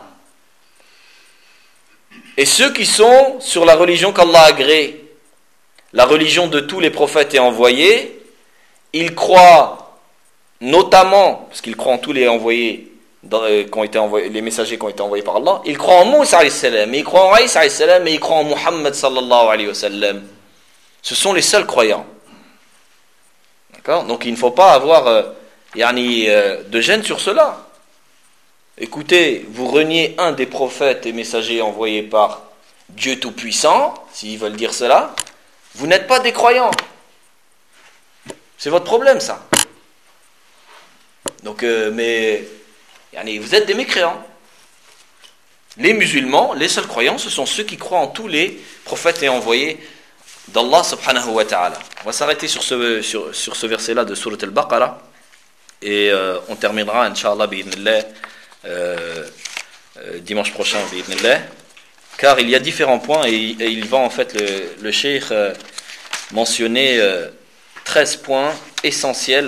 S1: Et ceux qui sont sur la religion qu'Allah a agréée, la religion de tous les prophètes et envoyés, ils croient notamment, parce qu'ils croient en tous les envoyés, qui ont été envoyés, les messagers qui ont été envoyés par Allah, ils croient en Moussa alayhi salam, ils croient en Isa alayhi salam, et ils croient en Muhammad sallallahu alayhi wa sallam. Ce sont les seuls croyants. D'accord ? Donc il ne faut pas avoir euh, yani, euh, de gêne sur cela. Écoutez, vous reniez un des prophètes et messagers envoyés par Dieu Tout-Puissant, s'ils veulent dire cela, vous n'êtes pas des croyants. C'est votre problème, ça. Donc, euh, mais yani, vous êtes des mécréants. Les musulmans, les seuls croyants, ce sont ceux qui croient en tous les prophètes et envoyés d'Allah subhanahu wa ta'ala. On va s'arrêter sur ce, sur, sur ce verset-là de Surat Al-Baqarah et euh, on terminera, Inch'Allah, bi'idhnillah, Euh, euh, dimanche prochain bi'idhnillah, car il y a différents points et, et il va en fait le, le cheikh euh, mentionner euh, treize points essentiels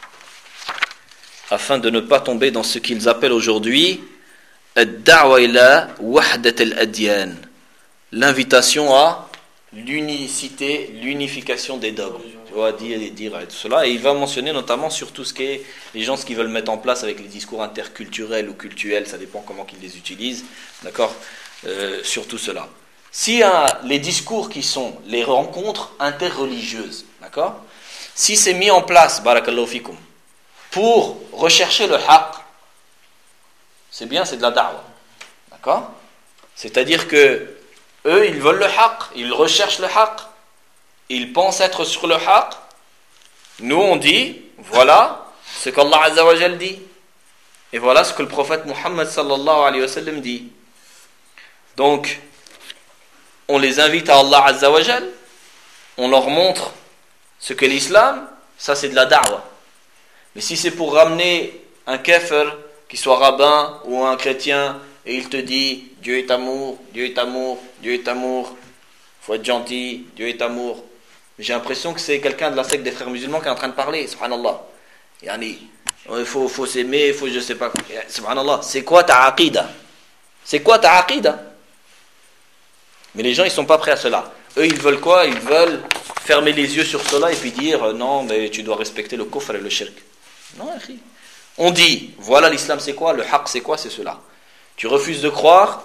S1: afin de ne pas tomber dans ce qu'ils appellent aujourd'hui ad-da'wa ila wahdat al-adyan, l'invitation à l'unicité, l'unification des dogmes. Tu vois, dire et dire et tout cela. Et il va mentionner notamment sur tout ce qui est les gens ce qu'ils veulent mettre en place avec les discours interculturels ou cultuels, ça dépend comment qu'ils les utilisent, d'accord, euh, sur tout cela. Si hein, les discours qui sont les rencontres interreligieuses, d'accord, si c'est mis en place, barakallahu fikum, pour rechercher le haqq, c'est bien, c'est de la da'wa, d'accord, c'est-à-dire que eux, ils veulent le haqq, ils recherchent le haqq, ils pensent être sur le haqq. Nous, on dit, voilà ce qu'Allah Azza wa Jal dit. Et voilà ce que le prophète Muhammad sallallahu alayhi wa sallam dit. Donc, on les invite à Allah Azza wa Jal, on leur montre ce qu'est l'islam, ça c'est de la da'wa. Mais si c'est pour ramener un kafir, qui soit rabbin ou un chrétien, et il te dit Dieu est amour, Dieu est amour, Dieu est amour, il faut être gentil, Dieu est amour. J'ai l'impression que c'est quelqu'un de la secte des frères musulmans qui est en train de parler, subhanallah. Yani, il faut, faut s'aimer, il faut je sais pas quoi. Subhanallah, c'est quoi ta aqida? C'est quoi ta aqida? Mais les gens ils sont pas prêts à cela. Eux ils veulent quoi? Ils veulent fermer les yeux sur cela et puis dire non mais tu dois respecter le kufr et le shirk. Non, on dit voilà l'islam c'est quoi, le haqq c'est quoi, c'est cela. Tu refuses de croire,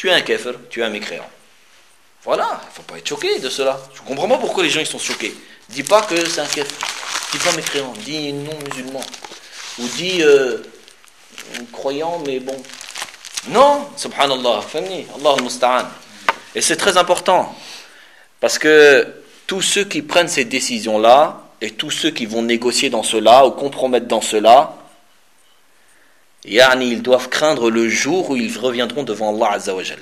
S1: Tu es un kafir, tu es un mécréant. Voilà, il ne faut pas être choqué de cela. Je ne comprends pas pourquoi les gens ils sont choqués. Dis pas que c'est un kafir, dis pas mécréant, dis non musulman. Ou dis euh, croyant, mais bon. Non, subhanallah, famni, Allah al-musta'an. Et c'est très important. Parce que tous ceux qui prennent ces décisions-là, et tous ceux qui vont négocier dans cela, ou compromettre dans cela, yani, ils doivent craindre le jour où ils reviendront devant Allah Azza wa Jal.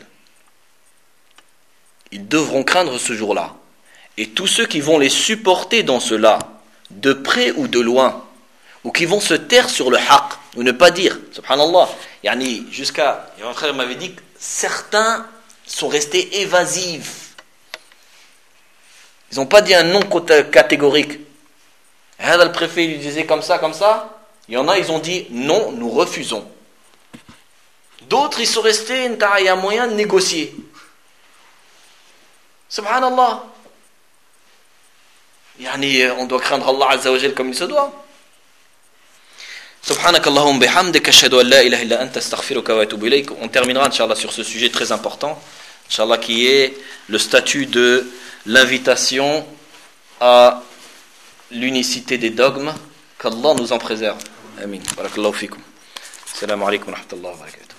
S1: Ils devront craindre ce jour-là. Et tous ceux qui vont les supporter dans cela, de près ou de loin, ou qui vont se taire sur le haqq, ou ne pas dire, subhanallah, yani, jusqu'à, mon frère m'avait dit que certains sont restés évasifs. Ils n'ont pas dit un non catégorique. Le préfet lui disait comme ça, comme ça. Il y en a, ils ont dit non, nous refusons. D'autres, ils sont restés, il y a moyen de négocier. Subhanallah. Yani, on doit craindre Allah Azza wa Jal comme il se doit. Subhanak Allahumma bihamdik, ashhadu an la ilaha illa anta, astaghfiruka wa atubu ilayk. On terminera, Inch'Allah, sur ce sujet très important, Inch'Allah, qui est le statut de l'invitation à l'unicité des dogmes. Qu'Allah nous en préserve. Amin. Barakallahu fikum. Assalamu alaikum wa rahmatullahi wa barakatuh.